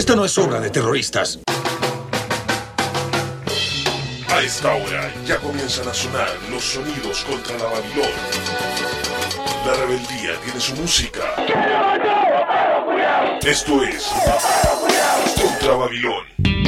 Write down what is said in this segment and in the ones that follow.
Esta no es obra de terroristas. A esta hora ya comienzan a sonar los sonidos contra la Babilón. La rebeldía tiene su música. Esto es Contra Babilón.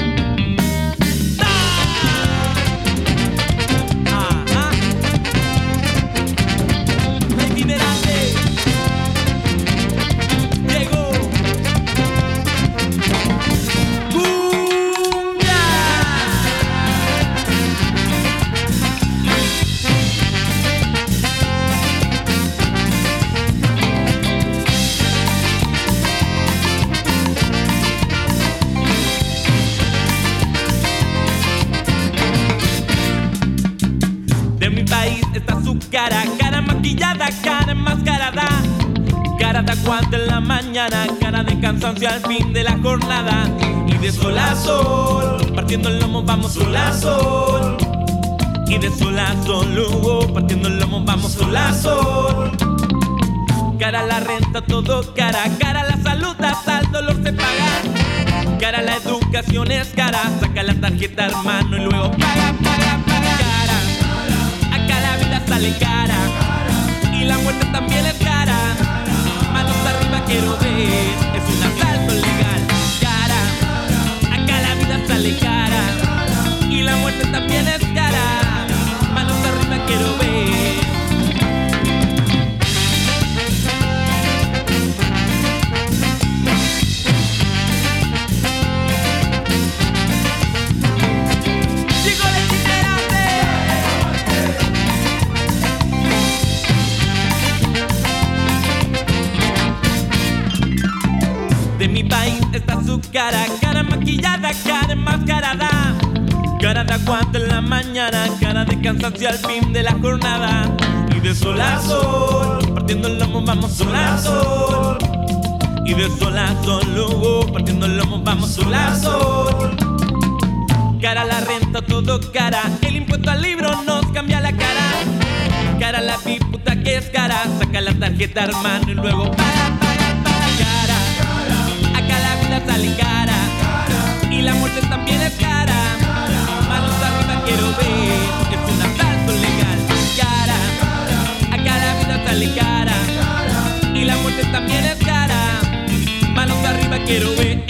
Cara maquillada, cara enmascarada, cara de aguante en la mañana, cara de cansancio al fin de la jornada. Y de sol a sol, partiendo el lomo vamos sol a sol. Y de sol a sol, luego partiendo el lomo vamos sol a sol. Cara a la renta, todo cara, cara a la salud, hasta el dolor se paga. Cara a la educación es cara, saca la tarjeta hermano y luego paga. Sale cara, y la muerte también es cara. Manos arriba quiero ver, es un asalto legal. Cara, acá la vida sale cara, y la muerte también es cara. Manos arriba quiero ver. Cara, cara maquillada, cara enmascarada, cara de aguante en la mañana, cara de cansancio al fin de la jornada. Y de sol a sol, partiendo el lomo vamos sol a sol. Y de sol a sol, luego partiendo el lomo vamos sol a sol. Cara a la renta, todo cara, el impuesto al libro nos cambia la cara. Cara a la piputa que es cara, saca la tarjeta hermano y luego para. Sale cara, y la muerte también es cara. Manos arriba quiero ver, es un asalto legal. Cara, acá la vida sale cara, y la muerte también es cara. Manos arriba quiero ver.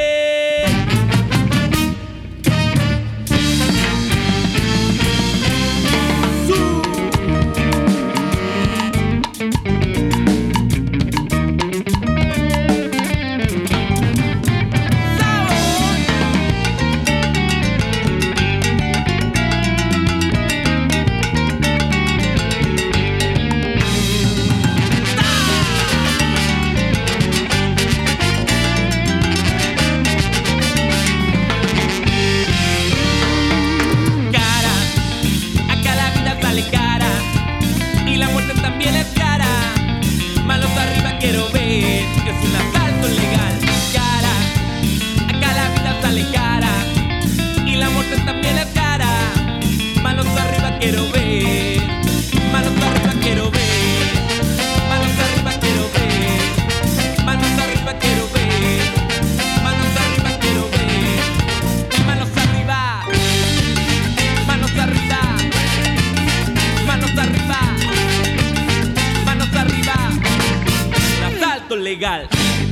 Legal.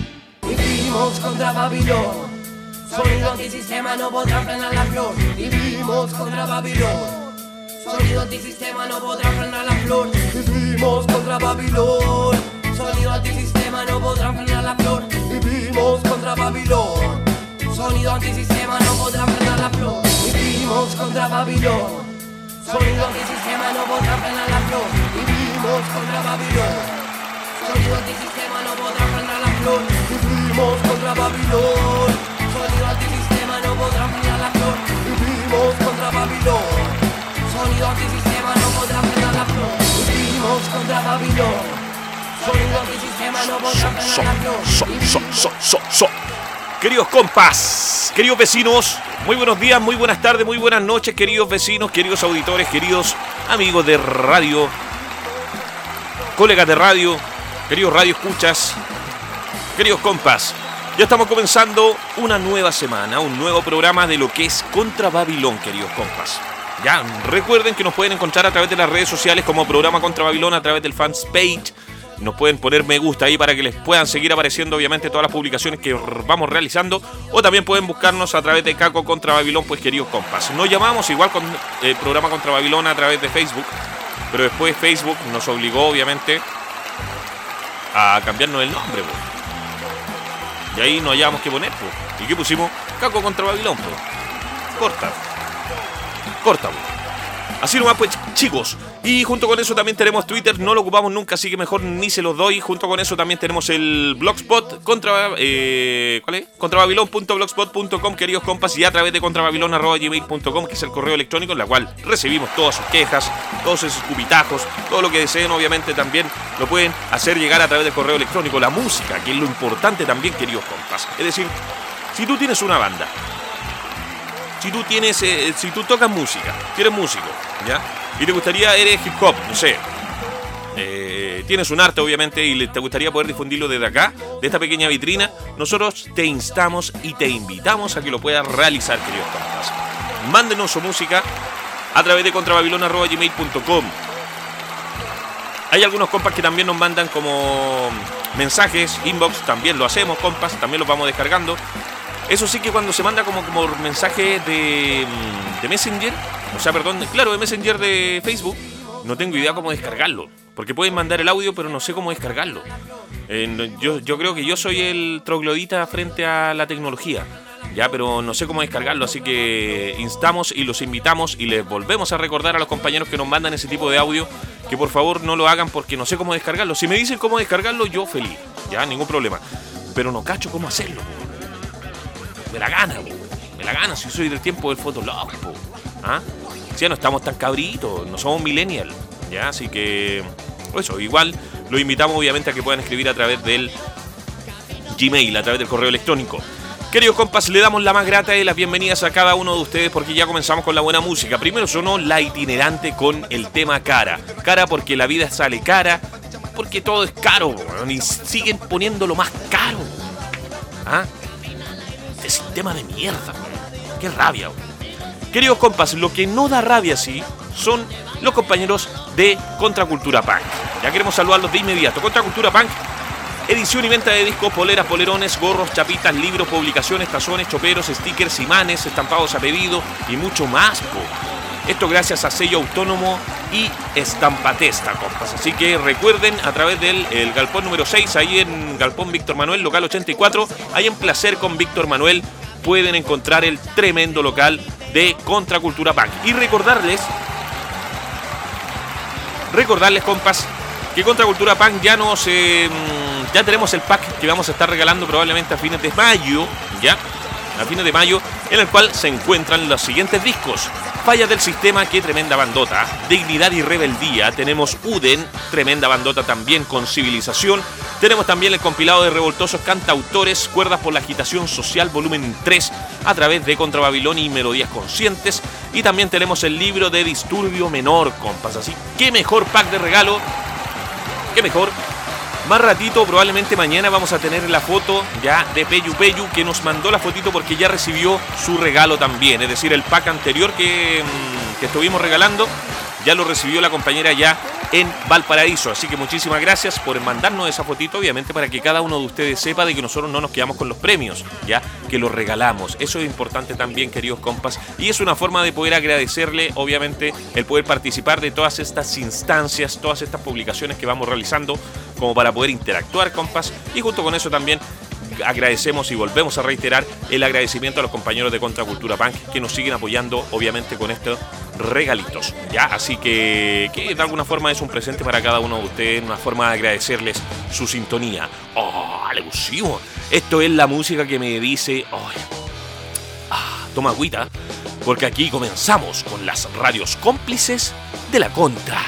Vivimos contra Babilón, sonido antisistema no podrá frenar la flor. Vivimos contra Babilón, sonido antisistema no podrá frenar la flor. Vivimos contra Babilón, sonido antisistema no podrá frenar la flor. Vivimos contra Babilón, sonido antisistema no podrá frenar la flor. Vivimos contra Babilón, sonido antisistema no podrá frenar la flor. Vivimos contra Babilón, sonido antisistema no podrá frenar la flor. Vivimos contra Babilón, sonido antisistema no podrá frenar la flor. Vivimos contra Babilón, sonido antisistema no podrá frenar la flor. Vivimos contra Babilón, sonido antisistema no podrá frenar la flor. Queridos compas, queridos vecinos, muy buenos días, muy buenas tardes, muy buenas noches, queridos vecinos, queridos auditores, queridos amigos de radio, colegas de radio, queridos radioescuchas, queridos compas. Ya estamos comenzando una nueva semana, un nuevo programa de lo que es Contra Babilón, queridos compas. Ya, recuerden que nos pueden encontrar a través de las redes sociales como Programa Contra Babilón, a través del fans page. Nos pueden poner me gusta ahí para que les puedan seguir apareciendo obviamente todas las publicaciones que vamos realizando. O también pueden buscarnos a través de Caco Contra Babilón, pues queridos compas. Nos llamamos igual con Programa Contra Babilón a través de Facebook. Pero después Facebook nos obligó obviamente a cambiarnos el nombre, pues. Y ahí no hallábamos qué poner, pues. ¿Y qué pusimos? Caco Contra Babilón, pues. Corta, pues. Así nomás, pues, chicos. Y junto con eso también tenemos Twitter. No lo ocupamos nunca, así que mejor ni se los doy. Junto con eso también tenemos el blogspot ¿cuál es? contrababilon.blogspot.com, queridos compas. Y a través de contrababilon@gmail.com, que es el correo electrónico en la cual recibimos todas sus quejas, todos esos cupitajos, todo lo que deseen. Obviamente también lo pueden hacer llegar a través del correo electrónico. La música, que es lo importante también, queridos compas. Es decir, si tú tienes una banda, si tú tocas música, si eres músico, ¿ya? Y te gustaría, eres hip hop, no sé, tienes un arte obviamente y te gustaría poder difundirlo desde acá, de esta pequeña vitrina, nosotros te instamos y te invitamos a que lo puedas realizar, queridos compas. Mándenos su música a través de contrababilon@gmail.com. Hay algunos compas que también nos mandan como mensajes, inbox, también lo hacemos, compas, también los vamos descargando. Eso sí, que cuando se manda como mensaje de Messenger, de Messenger de Facebook, no tengo idea cómo descargarlo. Porque pueden mandar el audio, pero no sé cómo descargarlo. Yo creo que yo soy el troglodita frente a la tecnología, ya, pero no sé cómo descargarlo. Así que instamos y los invitamos y les volvemos a recordar a los compañeros que nos mandan ese tipo de audio que por favor no lo hagan, porque no sé cómo descargarlo. Si me dicen cómo descargarlo, yo feliz, ya, ningún problema. Pero no cacho cómo hacerlo. Me la gana, si soy del tiempo del Fotolog, ¿ah? Si ya no estamos tan cabritos, no somos millennial, ¿ya? Así que, eso, igual los invitamos obviamente a que puedan escribir a través del Gmail, a través del correo electrónico. Queridos compas, le damos la más grata de las bienvenidas a cada uno de ustedes, porque ya comenzamos con la buena música. Primero sonó La Itinerante con el tema Cara. Cara porque la vida sale cara, porque todo es caro, y siguen poniéndolo más caro, ¿ah? Este sistema de mierda, qué rabia. Queridos compas, lo que no da rabia sí son los compañeros de Contracultura Punk. Ya queremos saludarlos de inmediato. Contracultura Punk, edición y venta de discos, poleras, polerones, gorros, chapitas, libros, publicaciones, tazones, choperos, stickers, imanes, estampados a pedido y mucho más, Esto gracias a Sello Autónomo y Estampatesta, compas. Así que recuerden, a través del galpón número 6, ahí en Galpón Víctor Manuel, local 84, ahí en Placer con Víctor Manuel, pueden encontrar el tremendo local de Contracultura Punk. Y recordarles, compas, que Contracultura Punk ya tenemos el pack que vamos a estar regalando probablemente a fines de mayo, ¿ya? A fines de mayo, en el cual se encuentran los siguientes discos: Falla del Sistema, qué tremenda bandota; Dignidad y Rebeldía; tenemos Uden, tremenda bandota también, con Civilización; tenemos también el compilado de revoltosos cantautores, Cuerdas por la Agitación Social, volumen 3, a través de Contra Babilón y Melodías Conscientes; y también tenemos el libro de Disturbio Menor, compas. Así, qué mejor pack de regalo, qué mejor. Más ratito, probablemente mañana, vamos a tener la foto ya de Peyu, que nos mandó la fotito porque ya recibió su regalo también. Es decir, el pack anterior que estuvimos regalando, ya lo recibió la compañera ya en Valparaíso. Así que muchísimas gracias por mandarnos esa fotito, obviamente para que cada uno de ustedes sepa de que nosotros no nos quedamos con los premios, ya que los regalamos. Eso es importante también, queridos compas, y es una forma de poder agradecerle, obviamente, el poder participar de todas estas instancias, todas estas publicaciones que vamos realizando, como para poder interactuar, compas. Y junto con eso también agradecemos y volvemos a reiterar el agradecimiento a los compañeros de Contracultura Punk que nos siguen apoyando, obviamente, con estos regalitos, ¿ya? Así que de alguna forma es un presente para cada uno de ustedes, una forma de agradecerles su sintonía. ¡Oh, alusivo! Esto es la música que me dice, toma agüita, porque aquí comenzamos con las radios cómplices de la Contra.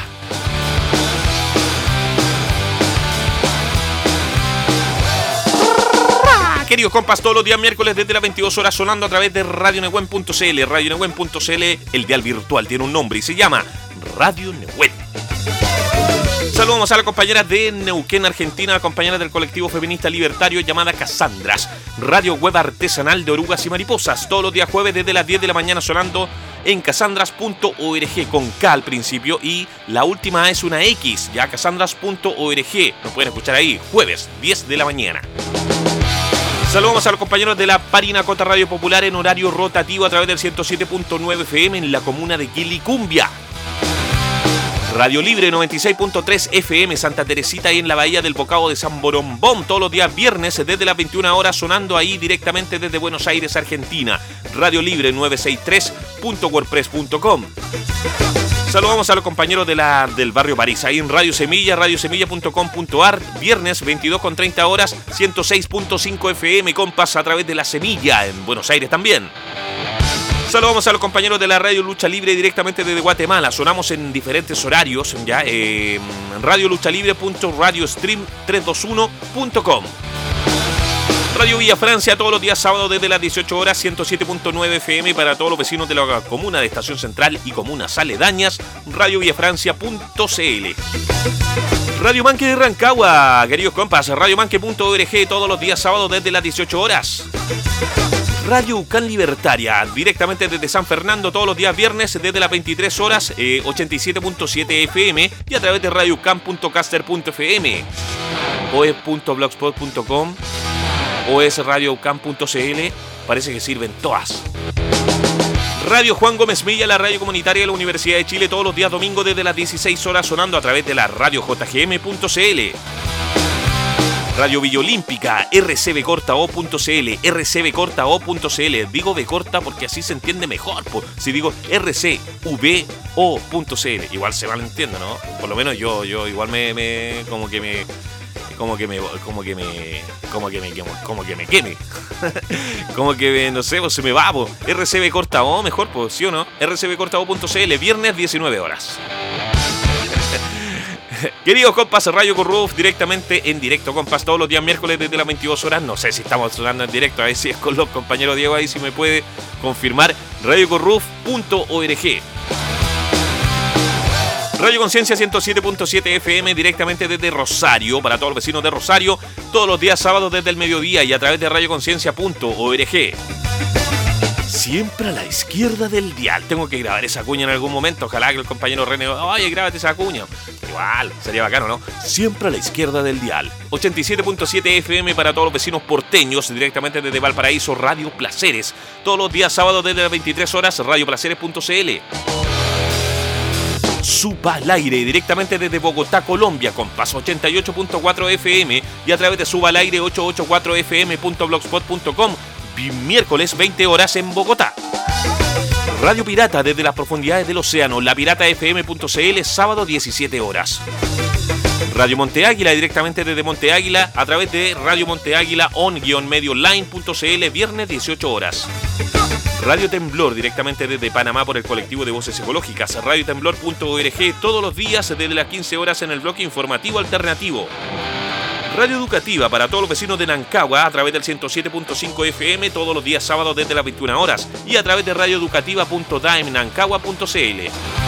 Queridos compas, todos los días miércoles desde las 22 horas sonando a través de radionehuen.cl. Radionehuen.cl, el dial virtual tiene un nombre y se llama Radio Nehuen. Saludamos a la compañera de Neuquén, Argentina, compañera del colectivo feminista libertario llamada Casandras, radio web artesanal de orugas y mariposas, todos los días jueves desde las 10 de la mañana sonando en casandras.org con K al principio y la última es una X, ya casandras.org, nos pueden escuchar ahí, jueves, 10 de la mañana. Saludamos a los compañeros de la Parinacota Radio Popular en horario rotativo a través del 107.9 FM en la comuna de Quilicumbia. Radio Libre 96.3 FM Santa Teresita y en la bahía del Bocado de San Borombón todos los días viernes desde las 21 horas sonando ahí directamente desde Buenos Aires, Argentina. Radio Libre 963.wordpress.com. Saludamos a los compañeros del barrio París, ahí en Radio Semilla, radiosemilla.com.ar, viernes 22:30 horas, 106.5 FM Compas a través de La Semilla en Buenos Aires también. Saludamos a los compañeros de la Radio Lucha Libre directamente desde Guatemala. Sonamos en diferentes horarios, ya radioluchalibre.radiostream321.com. Radio Villa Francia todos los días sábados desde las 18 horas, 107.9 FM para todos los vecinos de la comuna de Estación Central y comunas aledañas, radiovillafrancia.cl. Radio Manque de Rancagua, queridos compas, radiomanque.org todos los días sábados desde las 18 horas. Radio Ucán Libertaria, directamente desde San Fernando todos los días viernes desde las 23 horas, 87.7 FM y a través de radioucam.caster.fm, oe.blogspot.com, osradioucam.cl, parece que sirven todas. Radio Juan Gómez Milla, la radio comunitaria de la Universidad de Chile, todos los días domingo desde las 16 horas sonando a través de la radiojgm.cl. Radio Villa Olímpica, rcbcortao.cl, rcbcortao.cl. Digo B corta porque así se entiende mejor. Si digo rcvo.cl, igual se malentiende, ¿no? Por lo menos yo igual me como que me queme. Como que no sé, pues se me va, pues. rcbcortao mejor, pues, ¿sí o no? rcbcortao.cl, viernes 19 horas. Queridos compas, Radio Corruf directamente en directo, compas, todos los días miércoles desde las 22 horas. No sé si estamos sonando en directo, a ver si es con los compañeros Diego ahí, si me puede confirmar. radiocorruf.org. Radio Conciencia 107.7 FM directamente desde Rosario, para todos los vecinos de Rosario, todos los días sábados desde el mediodía y a través de radioconciencia.org. Siempre a la izquierda del dial. Tengo que grabar esa cuña en algún momento. Ojalá que el compañero René, oye, grábate esa cuña. Igual, sería bacano, ¿no? Siempre a la izquierda del dial. 87.7 FM para todos los vecinos porteños, directamente desde Valparaíso, Radio Placeres. Todos los días sábados desde las 23 horas, radioplaceres.cl. Suba al aire directamente desde Bogotá, Colombia, compas, 88.4 FM y a través de Suba al aire 884fm.blogspot.com. Miércoles 20 horas en Bogotá. Radio Pirata desde las profundidades del océano, lapiratafm.cl, sábado 17 horas. Radio Monte Águila directamente desde Monte Águila a través de Radio Monte Águila on-medioonline.cl, viernes 18 horas. Radio Temblor directamente desde Panamá por el colectivo de voces ecológicas, radiotemblor.org, todos los días desde las 15 horas en el bloque informativo alternativo. Radio Educativa para todos los vecinos de Nancagua a través del 107.5 FM todos los días sábados desde las 21 horas y a través de radioeducativa.daemnancagua.cl.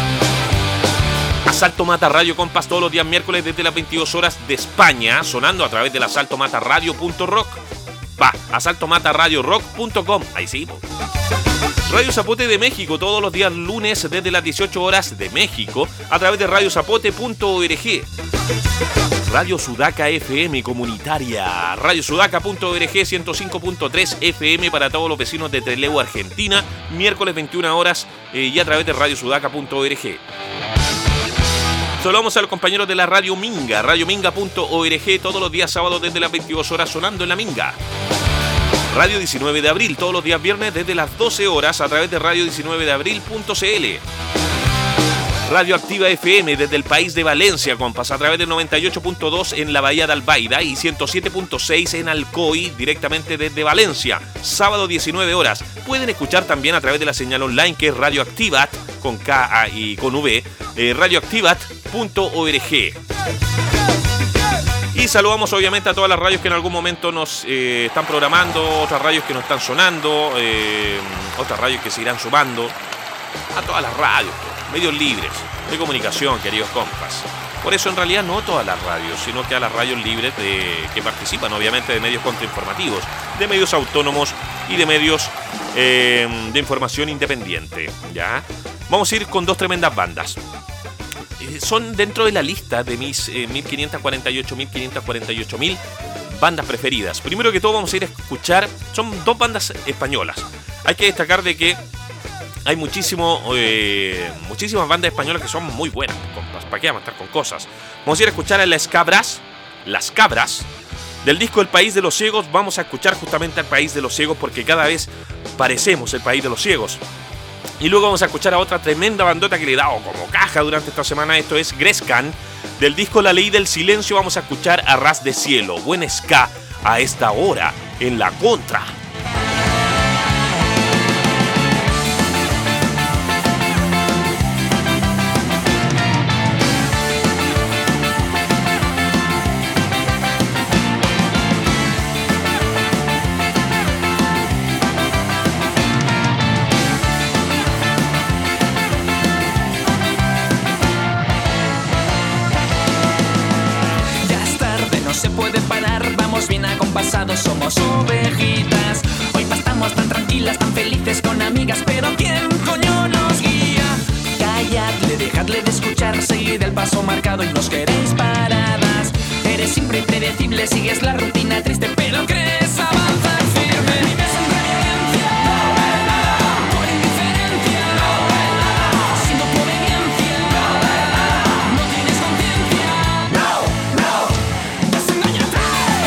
Asalto Mata Radio, compas, todos los días miércoles desde las 22 horas de España, sonando a través del asaltomataradio.rock. asaltomataradiorock.com, ahí sí, po. Radio Zapote de México todos los días lunes desde las 18 horas de México a través de radiozapote.org. Radio Sudaca FM comunitaria, radiosudaca.org 105.3 FM para todos los vecinos de Trelew, Argentina, miércoles 21 horas y a través de radiosudaca.org. Saludamos a los compañeros de la Radio Minga, radiominga.org todos los días sábados desde las 22 horas sonando en la Minga. Radio 19 de Abril todos los días viernes desde las 12 horas a través de radio19deabril.cl. Radio Activa FM desde el país de Valencia, compas, a través del 98.2 en la Bahía de Albaida y 107.6 en Alcoy, directamente desde Valencia, sábado 19 horas. Pueden escuchar también a través de la señal online que es Radio Activat, con K y con V, radioactivat.org. Y saludamos obviamente a todas las radios que en algún momento nos están programando, otras radios que no están sonando, otras radios que se irán sumando, a todas las radios, medios libres de comunicación, queridos compas. Por eso en realidad no todas las radios, sino que a las radios libres que participan, obviamente, de medios contrainformativos, de medios autónomos y de medios de información independiente. ¿Ya? Vamos a ir con dos tremendas bandas. Son dentro de la lista de mis 1548.000 bandas preferidas. Primero que todo vamos a ir a escuchar, son dos bandas españolas. Hay que destacar de que hay muchísimas bandas españolas que son muy buenas, compas. ¿Para qué vamos a estar con cosas? Vamos a ir a escuchar a Las Cabras, del disco El País de los Ciegos. Vamos a escuchar justamente al País de los Ciegos porque cada vez parecemos el País de los Ciegos. Y luego vamos a escuchar a otra tremenda bandota que le he dado como caja durante esta semana. Esto es Grescan. Del disco La Ley del Silencio vamos a escuchar a Ras de Cielo. Buen ska a esta hora en La Contra. Somos ovejitas, hoy pastamos tan tranquilas, tan felices con amigas, pero ¿quién coño nos guía? Calladle, dejadle de escuchar, seguid el paso marcado y nos queréis paradas. Eres siempre impredecible, sigues la rutina triste, pero crees avanzar firme. Vives en reverencia, por indiferencia, sin tu obediencia, no tienes conciencia, desengáñate.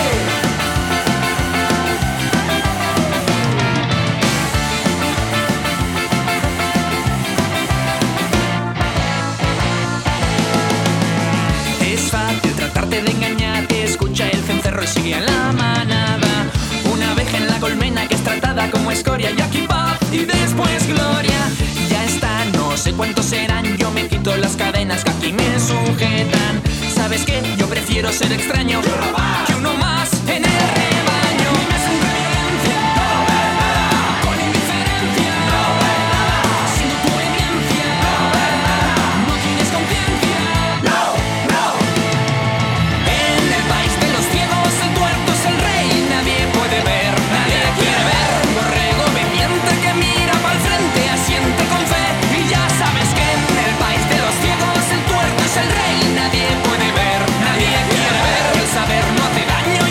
De engañarte, escucha el cencerro y sigue a la manada. Una abeja en la colmena que es tratada como escoria, y aquí paz y después gloria. Ya está, no sé cuántos serán, yo me quito las cadenas que aquí me sujetan. ¿Sabes qué? Yo prefiero ser extraño que uno más en el rebaño. Vives en reverencia, con indiferencia, sin tu obediencia, no tienes conciencia. El rey nadie puede ver, nadie quiere ver. El saber no hace daño.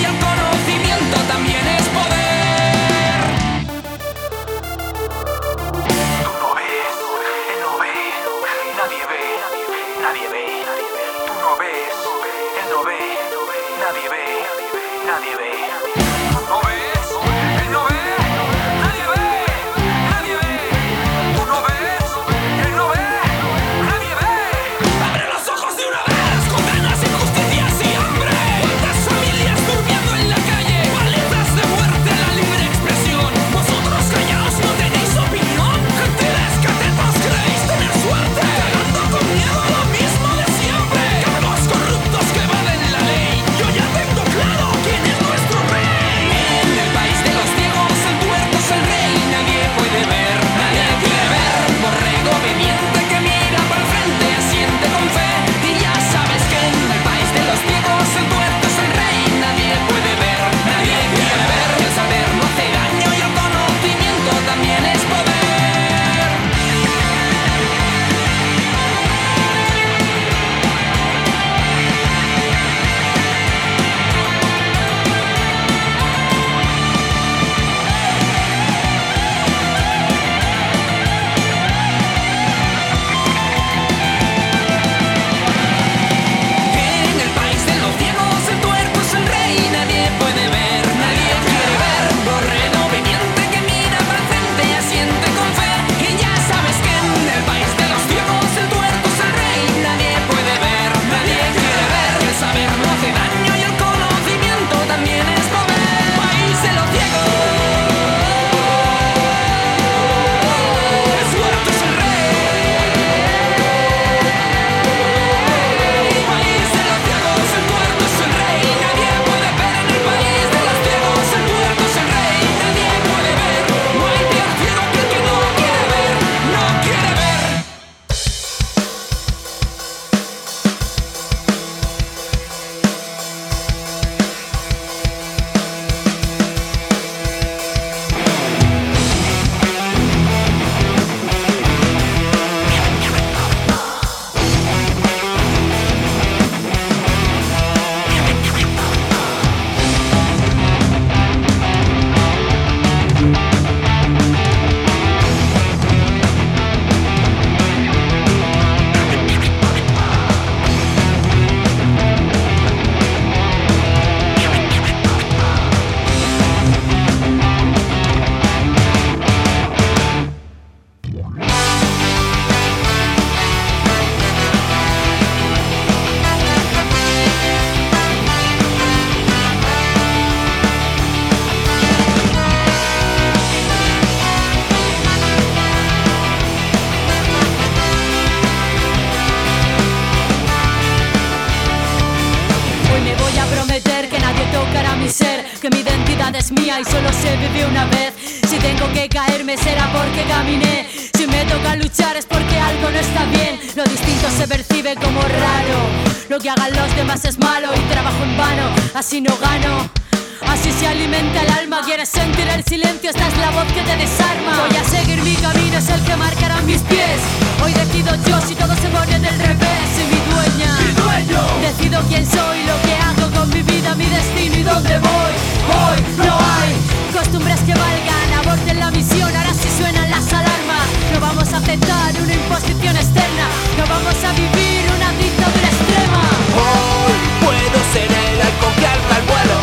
libertad es mía y solo se vive una vez. Si tengo que caerme será porque caminé. Si me toca luchar es porque algo no está bien. Lo distinto se percibe como raro. Lo que hagan los demás es malo y trabajo en vano, así no gano. Así se alimenta el alma. ¿Quieres sentir el silencio? Esta es la voz que te desarma. Voy a seguir mi camino, es el que marcará mis pies. Hoy decido yo si todo se pone del revés. Soy mi dueña, mi dueño. Decido quién soy, lo que hago con mi vida, mi destino y dónde voy. Hoy no hay costumbres que valgan. Aborten la misión, ahora sí suenan las alarmas. No vamos a aceptar una imposición externa. No vamos a vivir una dictadura extrema. Hoy puedo ser el halcón que alza el vuelo,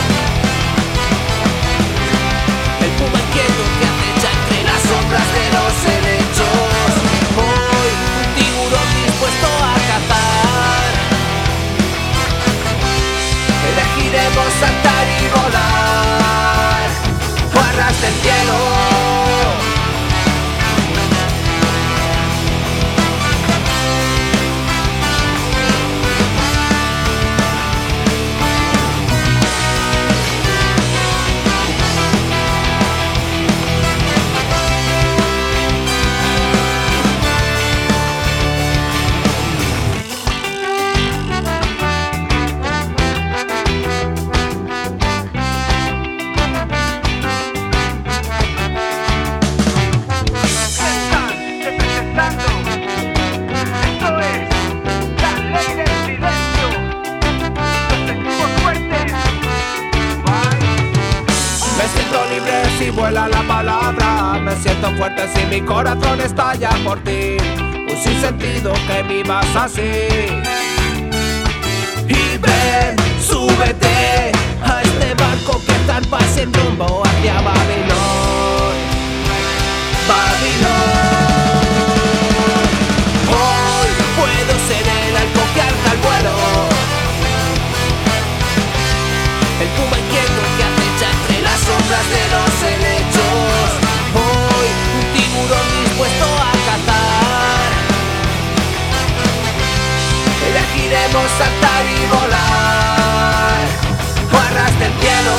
el puma inquieto que acecha entre las sombras de los helechos. Hoy un tiburón dispuesto a cazar. Elegiremos saltar y volar o arrasar el cielo. Vuela la palabra, me siento fuerte si mi corazón estalla por ti. Un sinsentido que vivas así. Y ven, súbete a este barco que zarpa sin rumbo hacia Babilón. Babilón. Hoy puedo ser el halcón que alza el vuelo, el puma inquieto que acecha entre las sombras de los helechos. Hoy un tiburón dispuesto a cazar. Elegiremos saltar y volar o arrasar el cielo.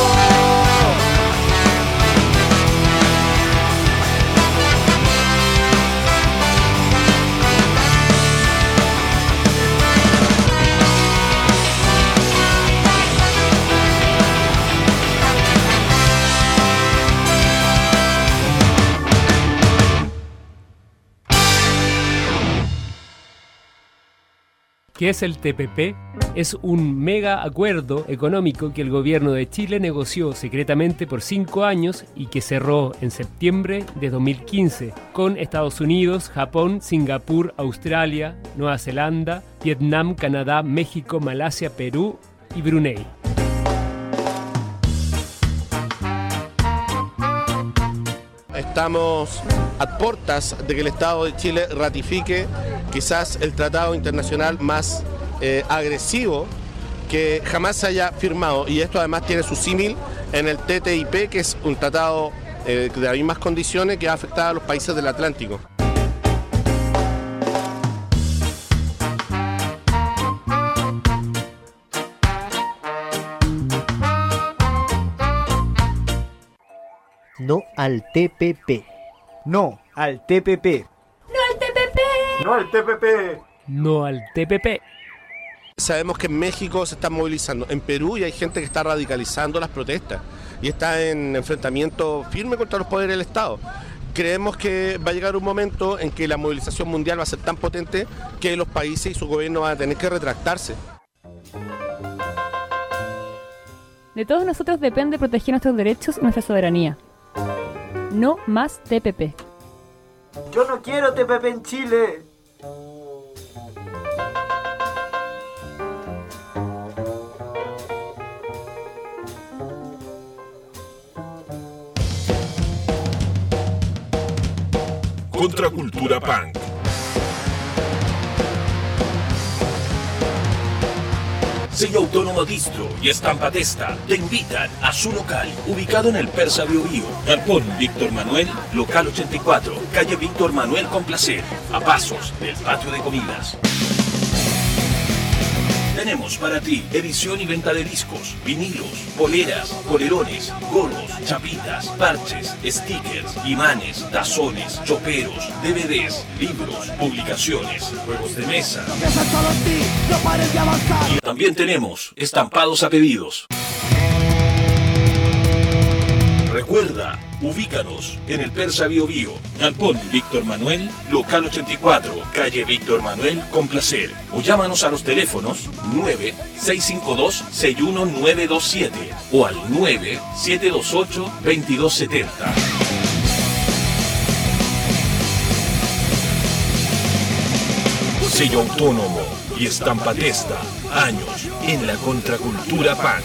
¿Qué es el TPP? Es un mega acuerdo económico que el gobierno de Chile negoció secretamente por 5 años y que cerró en septiembre de 2015 con Estados Unidos, Japón, Singapur, Australia, Nueva Zelanda, Vietnam, Canadá, México, Malasia, Perú y Brunei. Estamos a puertas de que el Estado de Chile ratifique quizás el tratado internacional más agresivo que jamás se haya firmado, y esto además tiene su símil en el TTIP, que es un tratado de las mismas condiciones que ha afectado a los países del Atlántico. No al TPP. No al TPP. ¡No al TPP! No al TPP. No al TPP. Sabemos que en México se están movilizando, en Perú y hay gente que está radicalizando las protestas y está en enfrentamiento firme contra los poderes del Estado. Creemos que va a llegar un momento en que la movilización mundial va a ser tan potente que los países y su gobierno van a tener que retractarse. De todos nosotros depende proteger nuestros derechos y nuestra soberanía. No más TPP. Yo no quiero TPP en Chile. Contracultura Punk. Sello Autónomo Distro y Estampa Testa te invitan a su local, ubicado en el Persa Biobío, Galpón Víctor Manuel, local 84, calle Víctor Manuel con Placer, a pasos del patio de comidas. Tenemos para ti edición y venta de discos, vinilos, poleras, polerones, gorros, chapitas, parches, stickers, imanes, tazones, choperos, DVDs, libros, publicaciones, juegos de mesa. Y también tenemos estampados a pedidos. Recuerda, ubícanos en el Persa Bio Bio, Galpón Víctor Manuel, local 84, calle Víctor Manuel, con placer. O llámanos a los teléfonos 9-652-61927 o al 9-728-2270. Sello Autónomo y Estampa Testa, años en la contracultura punk.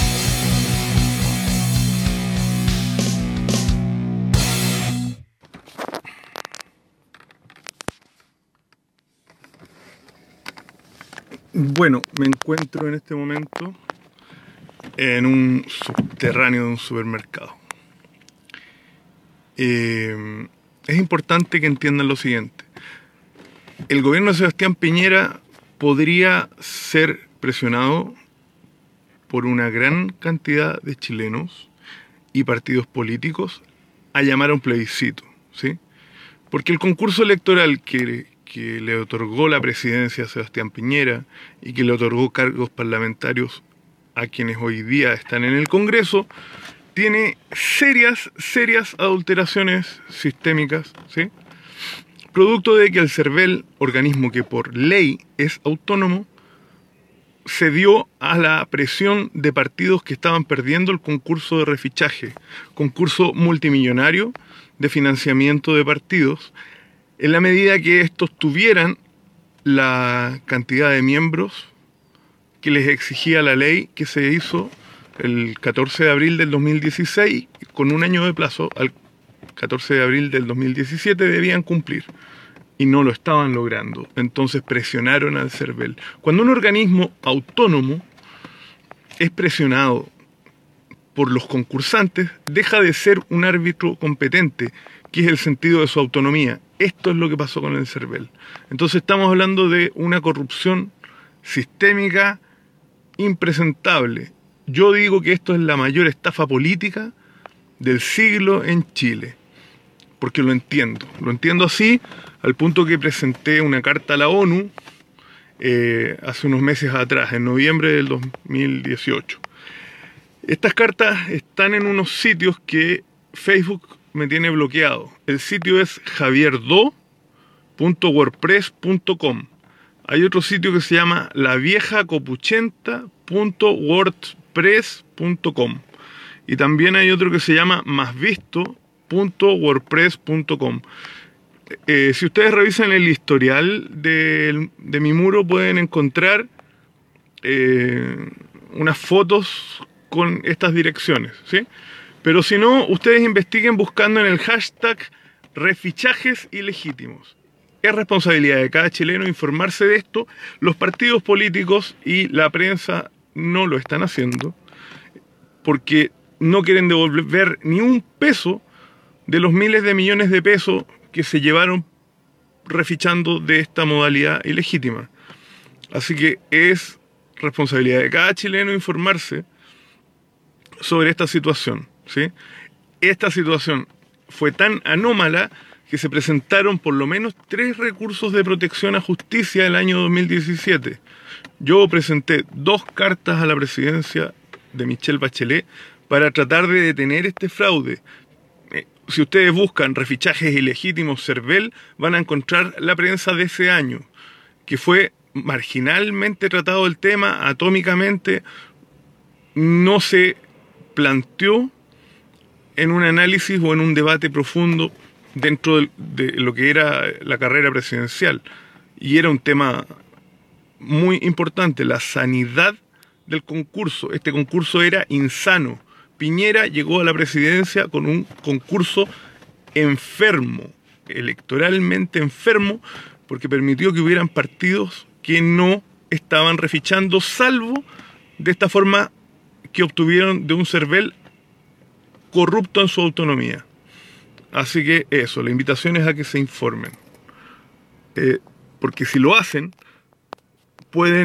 Bueno, me encuentro en este momento en un subterráneo de un supermercado. Es importante que entiendan lo siguiente. El gobierno de Sebastián Piñera podría ser presionado por una gran cantidad de chilenos y partidos políticos a llamar a un plebiscito, ¿sí? Porque el concurso electoral que le otorgó la presidencia a Sebastián Piñera y que le otorgó cargos parlamentarios a quienes hoy día están en el Congreso, tiene serias adulteraciones sistémicas, ¿sí? Producto de que el CERVEL, organismo que por ley es autónomo, cedió a la presión de partidos que estaban perdiendo el concurso de refichaje, concurso multimillonario de financiamiento de partidos, en la medida que estos tuvieran la cantidad de miembros que les exigía la ley que se hizo el 14 de abril del 2016, con un año de plazo, al 14 de abril del 2017 debían cumplir, y no lo estaban logrando. Entonces presionaron al CERVEL. Cuando un organismo autónomo es presionado por los concursantes, deja de ser un árbitro competente, que es el sentido de su autonomía. Esto es lo que pasó con el CERVEL. Entonces estamos hablando de una corrupción sistémica impresentable. Yo digo que esto es la mayor estafa política del siglo en Chile, porque lo entiendo así, al punto que presenté una carta a la ONU hace unos meses atrás, en noviembre del 2018. Estas cartas están en unos sitios que Facebook me tiene bloqueado. El sitio es javierdo.wordpress.com. Hay otro sitio que se llama laviejacopuchenta.wordpress.com. Y también hay otro que se llama másvisto.wordpress.com. Si ustedes revisan el historial de mi muro, pueden encontrar unas fotos con estas direcciones, ¿sí? Pero si no, ustedes investiguen buscando en el hashtag refichajes ilegítimos. Es responsabilidad de cada chileno informarse de esto. Los partidos políticos y la prensa no lo están haciendo porque no quieren devolver ni un peso de los miles de millones de pesos que se llevaron refichando de esta modalidad ilegítima. Así que es responsabilidad de cada chileno informarse sobre esta situación, ¿sí? Esta situación fue tan anómala que se presentaron por lo menos 3 recursos de protección a justicia el año 2017. Yo presenté 2 cartas a la presidencia de Michelle Bachelet para tratar de detener este fraude. Si ustedes buscan refichajes ilegítimos CERVEL, van a encontrar la prensa de ese año, que fue marginalmente tratado el tema, atómicamente, no se planteó en un análisis o en un debate profundo dentro de lo que era la carrera presidencial. Y era un tema muy importante, la sanidad del concurso. Este concurso era insano. Piñera llegó a la presidencia con un concurso enfermo, electoralmente enfermo, porque permitió que hubieran partidos que no estaban refichando, salvo de esta forma que obtuvieron de un CERVEL corrupto en su autonomía. Así que eso, la invitación es a que se informen. Porque si lo hacen, pueden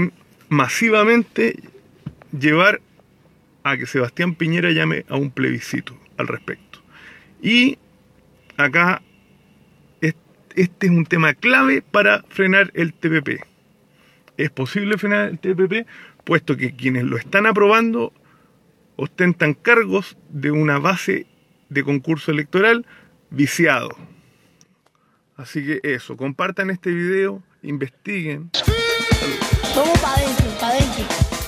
masivamente llevar a que Sebastián Piñera llame a un plebiscito al respecto. Y acá este es un tema clave para frenar el TPP. Es posible frenar el TPP, puesto que quienes lo están aprobando ostentan cargos de una base de concurso electoral viciado. Así que eso, compartan este video, investiguen. Vamos para adentro, para adentro.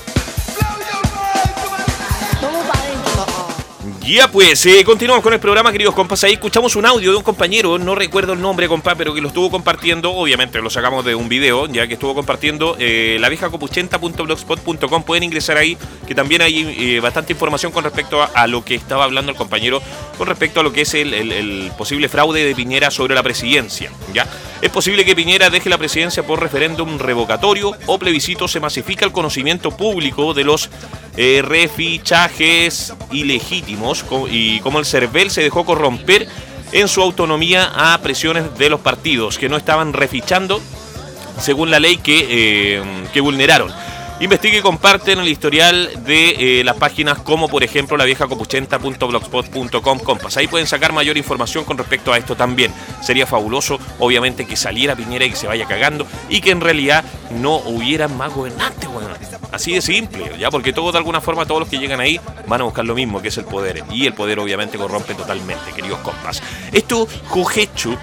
Vamos para adentro. Ya pues, continuamos con el programa, queridos compas. Ahí escuchamos un audio de un compañero, no recuerdo el nombre, compa, pero que lo estuvo compartiendo. Obviamente lo sacamos de un video, ya que estuvo compartiendo laviejacopuchenta.blogspot.com. Pueden ingresar ahí, que también hay bastante información con respecto a lo que estaba hablando el compañero, con respecto a lo que es el posible fraude de Piñera sobre la presidencia. ¿Ya? Es posible que Piñera deje la presidencia por referéndum revocatorio o plebiscito. Se masifica el conocimiento público de los refichajes ilegítimos, y como el CERVEL se dejó corromper en su autonomía a presiones de los partidos que no estaban refichando según la ley que vulneraron. Investigue y comparten el historial de las páginas como por ejemplo laviejacopuchenta.blogspot.com, compas. Ahí pueden sacar mayor información con respecto a esto también. Sería fabuloso, obviamente, que saliera Piñera y que se vaya cagando y que en realidad no hubiera más gobernantes, bueno. Así de simple, ya, porque todos de alguna forma, todos los que llegan ahí van a buscar lo mismo, que es el poder. Y el poder obviamente corrompe totalmente, queridos compas. Esto, Josechu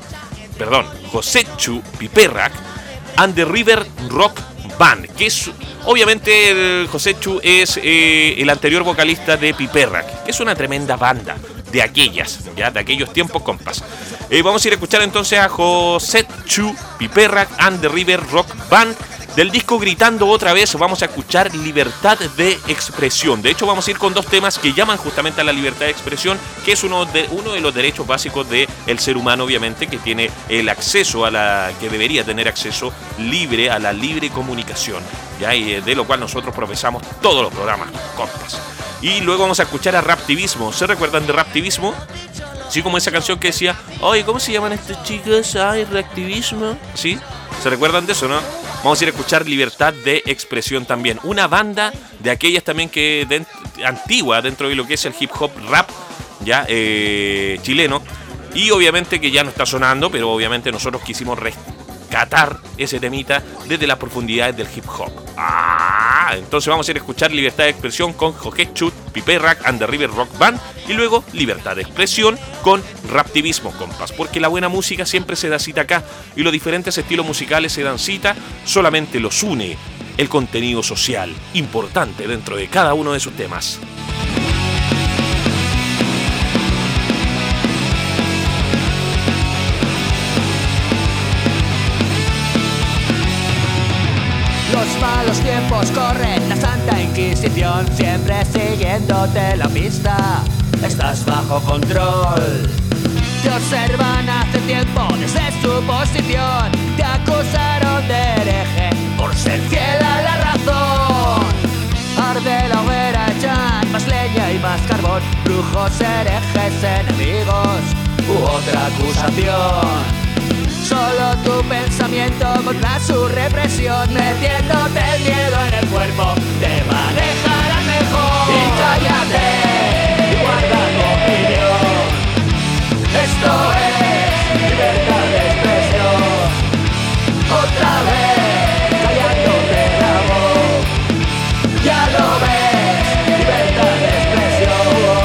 Piperrak and the River Rock Band, que es, obviamente, el Josechu es el anterior vocalista de Piperrak, que es una tremenda banda de aquellas, ya, de aquellos tiempos, compas. Vamos a ir a escuchar entonces a Josechu Piperrak and the River Rock Band. Del disco Gritando Otra Vez vamos a escuchar Libertad de Expresión. De hecho, vamos a ir con dos temas que llaman justamente a la libertad de expresión, que es uno de los derechos básicos del ser humano, obviamente, que tiene el acceso que debería tener acceso libre a la libre comunicación, ¿ya? Y de lo cual nosotros profesamos todos los programas, compas. Y luego vamos a escuchar a Raptivismo. ¿Se recuerdan de Raptivismo? Así como esa canción que decía, oye, ¿cómo se llaman estas chicas? Ay, Reactivismo. ¿Sí? ¿Se recuerdan de eso, no? Vamos a ir a escuchar Libertad de Expresión también. Una banda de aquellas también que antigua dentro de lo que es el hip hop rap, ya, chileno. Y obviamente que ya no está sonando, pero obviamente nosotros quisimos rescatar ese temita desde las profundidades del hip hop. Entonces vamos a ir a escuchar Libertad de Expresión con Josechu Piperrak and the River Rock Band. Y luego Libertad de Expresión con Raptivismo, compas. Porque la buena música siempre se da cita acá. Y los diferentes estilos musicales se dan cita. Solamente los une el contenido social importante dentro de cada uno de sus temas. Los malos tiempos corren, la Santa Inquisición siempre siguiéndote la pista. Estás bajo control. Te observan hace tiempo desde su posición. Te acusaron de hereje por ser fiel a la razón. Arde la hoguera, echan más leña y más carbón. Brujos, herejes, enemigos u otra acusación. Solo tu pensamiento contra su represión, metiéndote el miedo en el cuerpo, te manejarás mejor. Y cállate y guarda tu opinión. Esto es libertad de expresión. Otra vez callándote la voz. Ya lo ves, libertad de expresión.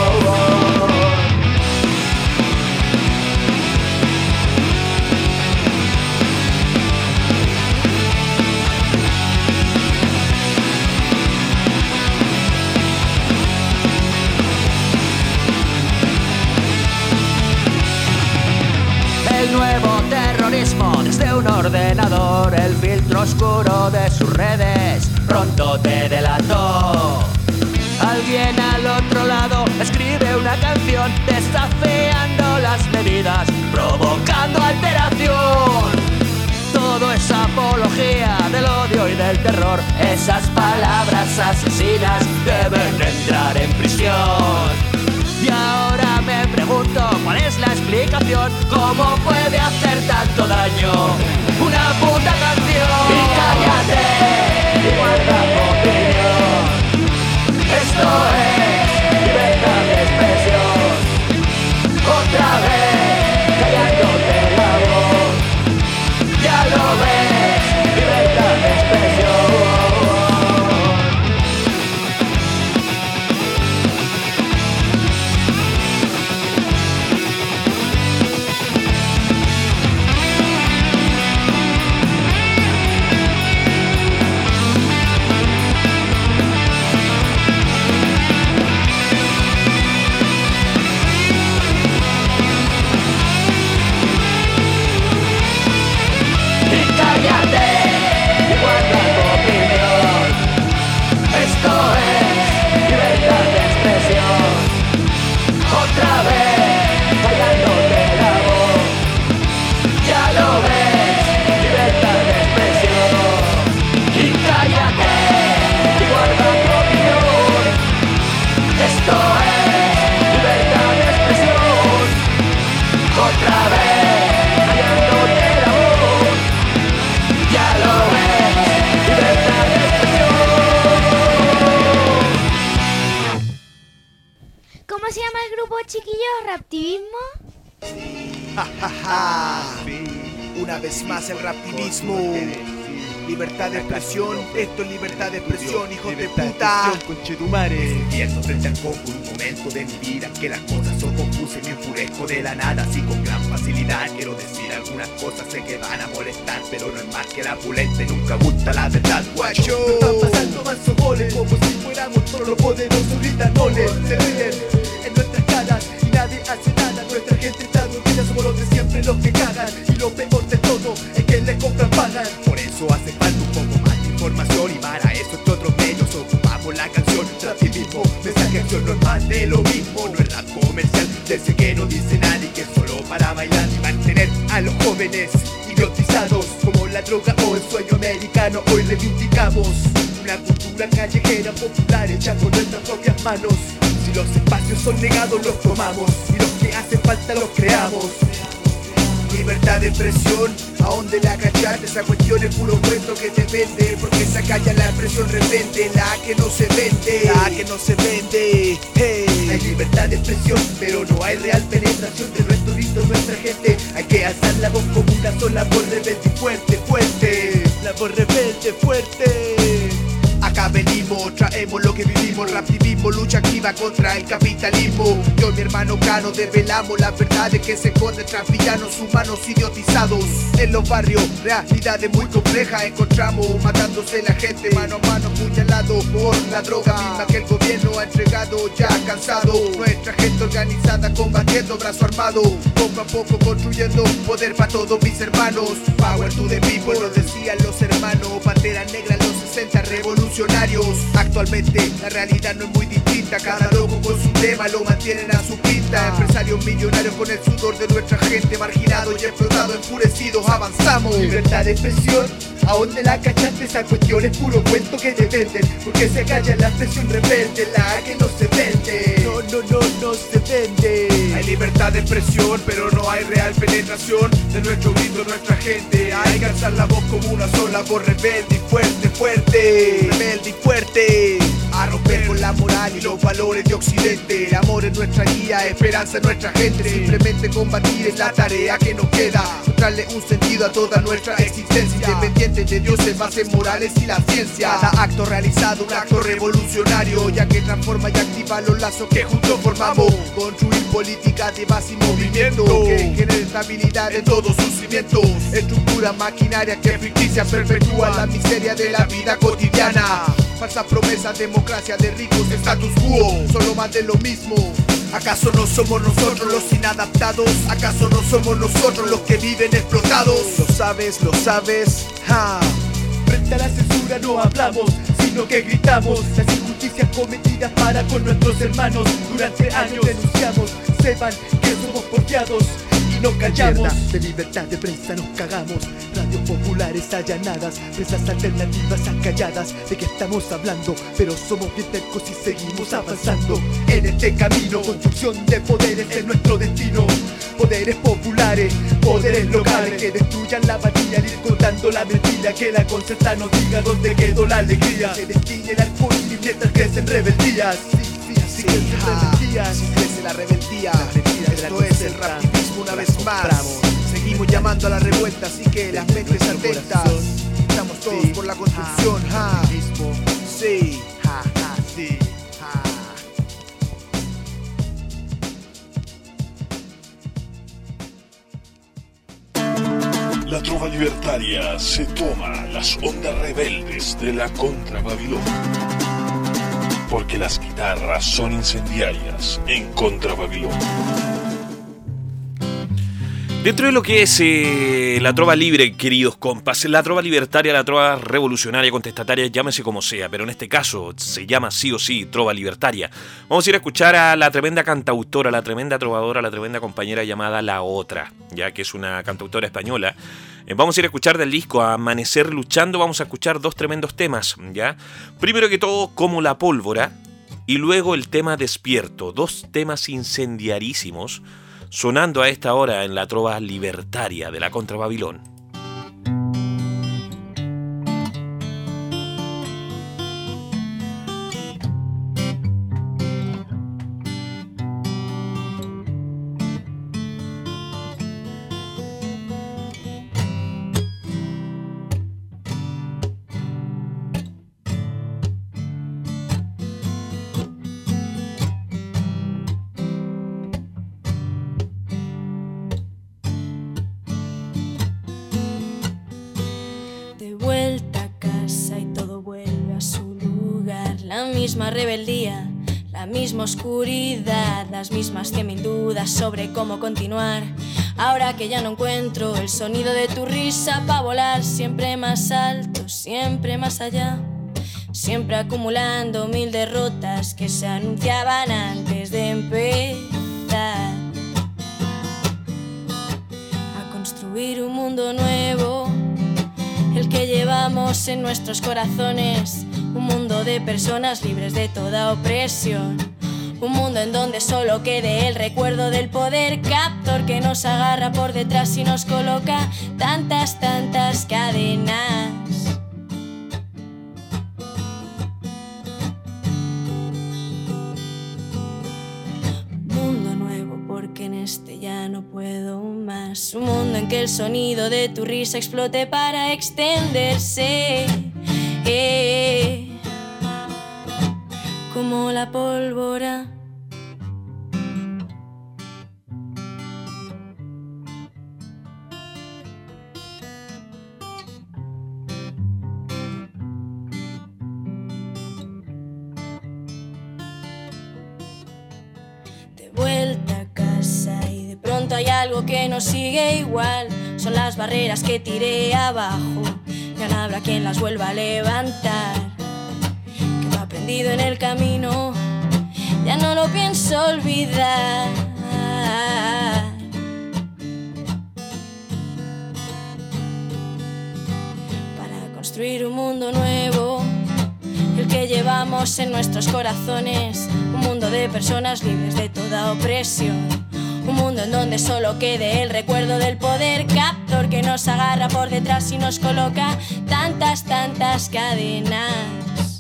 El nuevo terrorismo desde un ordenador, el filtro oscuro de sus redes pronto te delató. Alguien al otro lado escribe una canción desafiando las medidas, provocando alteración. Todo es apología del odio y del terror. Esas palabras asesinas deben entrar en prisión. Y ahora me pregunto cuál es la explicación, cómo puede hacer tanto daño una puta canción. Y cállate y guarda Esto es libertad de expresión. Otra vez callándote la voz. Ya lo ves, libertad de expresión. ¿Cómo se llama el grupo, chiquillos? ¿Raptivismo? Una vez más el raptivismo. Libertad de expresión, esto es libertad de expresión, hijos de puta. Empiezo frente al foco un momento de mi vida que las cosas son confusas y me enfurezco de la nada. Así con gran facilidad quiero decir algunas cosas, sé que van a molestar, pero no es más que la pulente, nunca gusta la verdad, guacho. No están pasando mansos goles, como si fuéramos todos los poderosos gritanoles. Se ríen en nuestras caras y nadie hace nada. Nuestra gente está dormida, somos los de siempre los que cagan. Y lo peor de todo es que les compran pagan. Por eso hace falta un poco más de información y para eso entre otros medios ocupamos la canción. Raptivismo, mensaje acción, no es más de lo mismo. No es rap comercial, desde que no dice nadie que es solo para bailar y mantener a los jóvenes idiotizados como la droga o el sueño americano. Hoy reivindicamos una cultura callejera popular hecha con nuestras propias manos. Si los espacios son negados los tomamos y los que hacen falta los creamos. Libertad de expresión, ¿a dónde la cachaste? Esa cuestión es puro cuento que te vende, porque esa calla la expresión revende, la que no se vende, la que no se vende. Hey. Hay libertad de expresión, pero no hay real penetración de nuestro grito, nuestra gente. Hay que alzar la voz como una sola voz rebelde y fuerte, fuerte. La voz rebelde, fuerte. Acá venimos, traemos lo que vivimos, raptivismo, lucha activa contra el capitalismo. Yo y mi hermano Cano develamos las verdades que se esconden tras villanos humanos idiotizados. En los barrios, realidades muy complejas encontramos, matándose la gente mano a mano, apuñalado por la droga misma que el gobierno ha entregado ya cansado. Nuestra gente organizada combatiendo brazo armado, poco a poco construyendo poder para todos mis hermanos. Power to the people, lo decían los hermanos, Pantera Negra en los 60 revolucionarios. Actualmente la realidad no es muy distinta, cada loco con su tema lo mantienen a su pinta. Empresarios millonarios con el sudor de nuestra gente, marginados y explotados, enfurecidos, avanzamos. Libertad de expresión, ¿a dónde la cachaste? Esa cuestión es puro cuento que te venden, porque se calla la expresión rebelde, la que no se vende. No se vende. Hay libertad de expresión, pero no hay real penetración de nuestro grito, nuestra gente. Hay que alzar la voz como una sola voz rebelde y fuerte, fuerte. Rebelde y fuerte. A romper con la moral y los valores de Occidente. El amor es nuestra guía, esperanza en nuestra gente. Simplemente combatir es la tarea que nos queda. Darle un sentido a toda nuestra existencia, independiente de dioses, bases morales y la ciencia. Cada acto realizado, un acto revolucionario, ya que transforma y activa los lazos que juntos formamos. Construir política de base y movimiento que genere estabilidad en todos sus cimientos. Estructuras maquinarias que ficticias perpetúan la miseria de la vida cotidiana. Falsas promesas, democracia de ricos, status quo, solo más de lo mismo. ¿Acaso no somos nosotros los inadaptados? ¿Acaso no somos nosotros los que viven explotados? Lo sabes, ja. Frente a la censura no hablamos, sino que gritamos. Las injusticias cometidas para con nuestros hermanos. Durante años denunciamos, sepan que somos porfiados y no callamos. De libertad de prensa nos cagamos. Radios populares allanadas, presas alternativas acalladas. ¿De qué estamos hablando? Pero somos bien tercos y seguimos avanzando en este camino. Construcción de poderes es nuestro destino. Poderes populares, poderes locales que destruyan la vanilla al ir contando la mentira. Que la concerta nos diga dónde quedó la alegría. Se destine el arcoíris mientras crece crecen rebeldías. Así crecen rebeldías. Así crece la rebeldía. Esto es el raptivismo una vez más. Seguimos llamando a la revuelta, así que las mentes atentas. Estamos todos por la construcción, sí, sí. La trova libertaria se toma las ondas rebeldes de la Contra-Babilón. Porque las guitarras son incendiarias en Contra-Babilón. Dentro de lo que es la trova libre, queridos compas, la trova libertaria, la trova revolucionaria, contestataria, llámese como sea, pero en este caso se llama sí o sí trova libertaria. Vamos a ir a escuchar a la tremenda cantautora, la tremenda trovadora, la tremenda compañera llamada La Otra, ya que es una cantautora española. Vamos a ir a escuchar del disco Amanecer Luchando, vamos a escuchar dos tremendos temas, ¿ya? Primero que todo, Como la Pólvora, y luego el tema Despierto, dos temas incendiarísimos, sonando a esta hora en la trova libertaria de la Contra-Babilón. Misma rebeldía, la misma oscuridad, las mismas 100.000 dudas sobre cómo continuar. Ahora que ya no encuentro el sonido de tu risa pa' volar siempre más alto, siempre más allá, siempre acumulando 1000 derrotas que se anunciaban antes de empezar a construir un mundo nuevo, el que llevamos en nuestros corazones. Un mundo de personas libres de toda opresión. Un mundo en donde solo quede el recuerdo del poder captor que nos agarra por detrás y nos coloca tantas, tantas cadenas. Mundo nuevo porque en este ya no puedo más. Un mundo en que el sonido de tu risa explote para extenderse. Como la pólvora. De vuelta a casa y de pronto hay algo que no sigue igual. Son las barreras que tiré abajo. Ya no habrá quien las vuelva a levantar. Quedó aprendido en el camino, ya no lo pienso olvidar. Para construir un mundo nuevo, el que llevamos en nuestros corazones. Un mundo de personas libres de toda opresión. Un mundo en donde solo quede el recuerdo del poder captor que nos agarra por detrás y nos coloca tantas, tantas cadenas.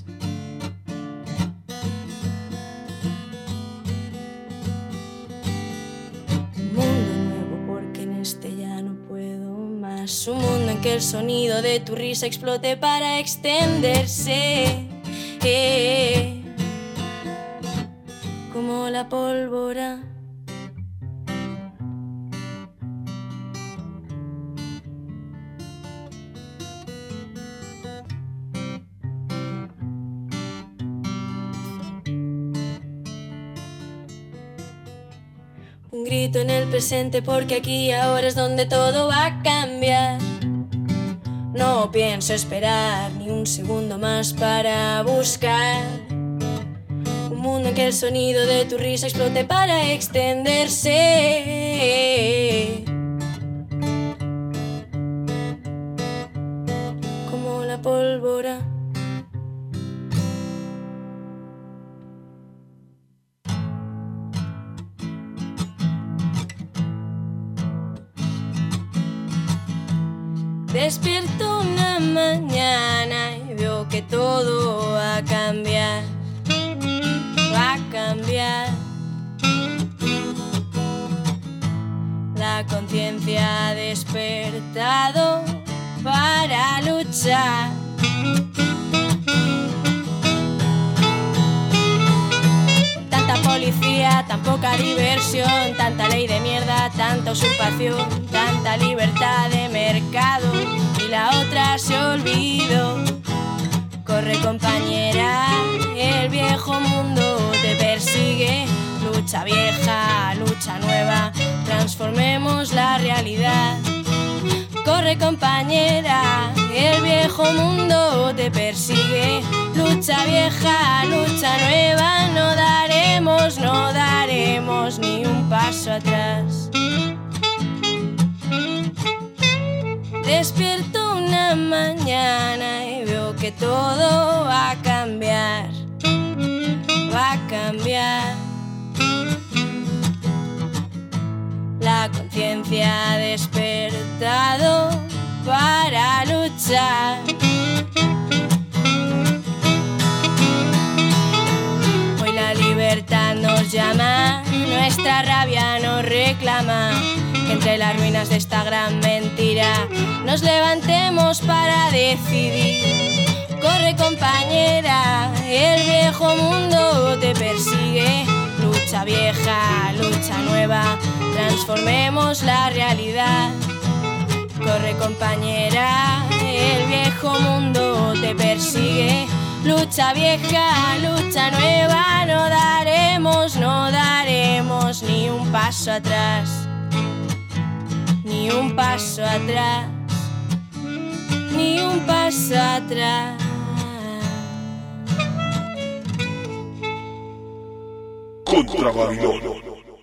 Un mundo nuevo porque en este ya no puedo más. Un mundo en que el sonido de tu risa explote para extenderse. Como la pólvora. Un grito en el presente porque aquí y ahora es donde todo va a cambiar. No pienso esperar ni un segundo más para buscar un mundo en que el sonido de tu risa explote para extenderse. Como la pólvora. Despierto una mañana y veo que todo va a cambiar. va a cambiar. La conciencia ha despertado para luchar. Tanta policía, tan poca diversión, tanta ley de mierda, tanta usurpación, tanta libertad de mercado y la otra se olvidó. Corre compañera, el viejo mundo te persigue. Lucha vieja, lucha nueva, transformemos la realidad. Corre compañera, el viejo mundo te persigue. Lucha vieja, lucha nueva, no daremos ni un paso atrás. Despierto una mañana y veo que todo va a cambiar. Va a cambiar. La conciencia ha despertado para luchar. Hoy la libertad nos llama, nuestra rabia nos reclama. Que entre las ruinas de esta gran mentira nos levantemos para decidir. Corre compañera, el viejo mundo te persigue. Lucha vieja, lucha nueva, transformemos la realidad. Corre compañera, el viejo mundo te persigue. Lucha vieja, lucha nueva, no daremos ni un paso atrás. Ni un paso atrás, ni un paso atrás. Contra Babilón.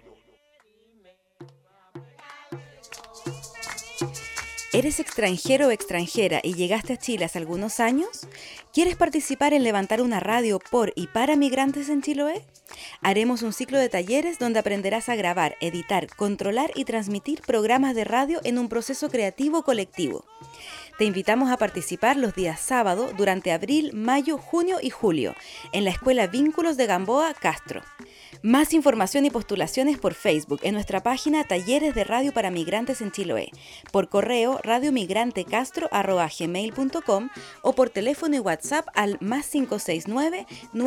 ¿Eres extranjero o extranjera y llegaste a Chile hace algunos años? ¿Quieres participar en levantar una radio por y para migrantes en Chiloé? Haremos un ciclo de talleres donde aprenderás a grabar, editar, controlar y transmitir programas de radio en un proceso creativo colectivo. Te invitamos a participar los días sábado durante abril, mayo, junio y julio en la Escuela Vínculos de Gamboa, Castro. Más información y postulaciones por Facebook en nuestra página Talleres de Radio para Migrantes en Chiloé, por correo radiomigrantecastro@gmail.com o por teléfono y WhatsApp al +569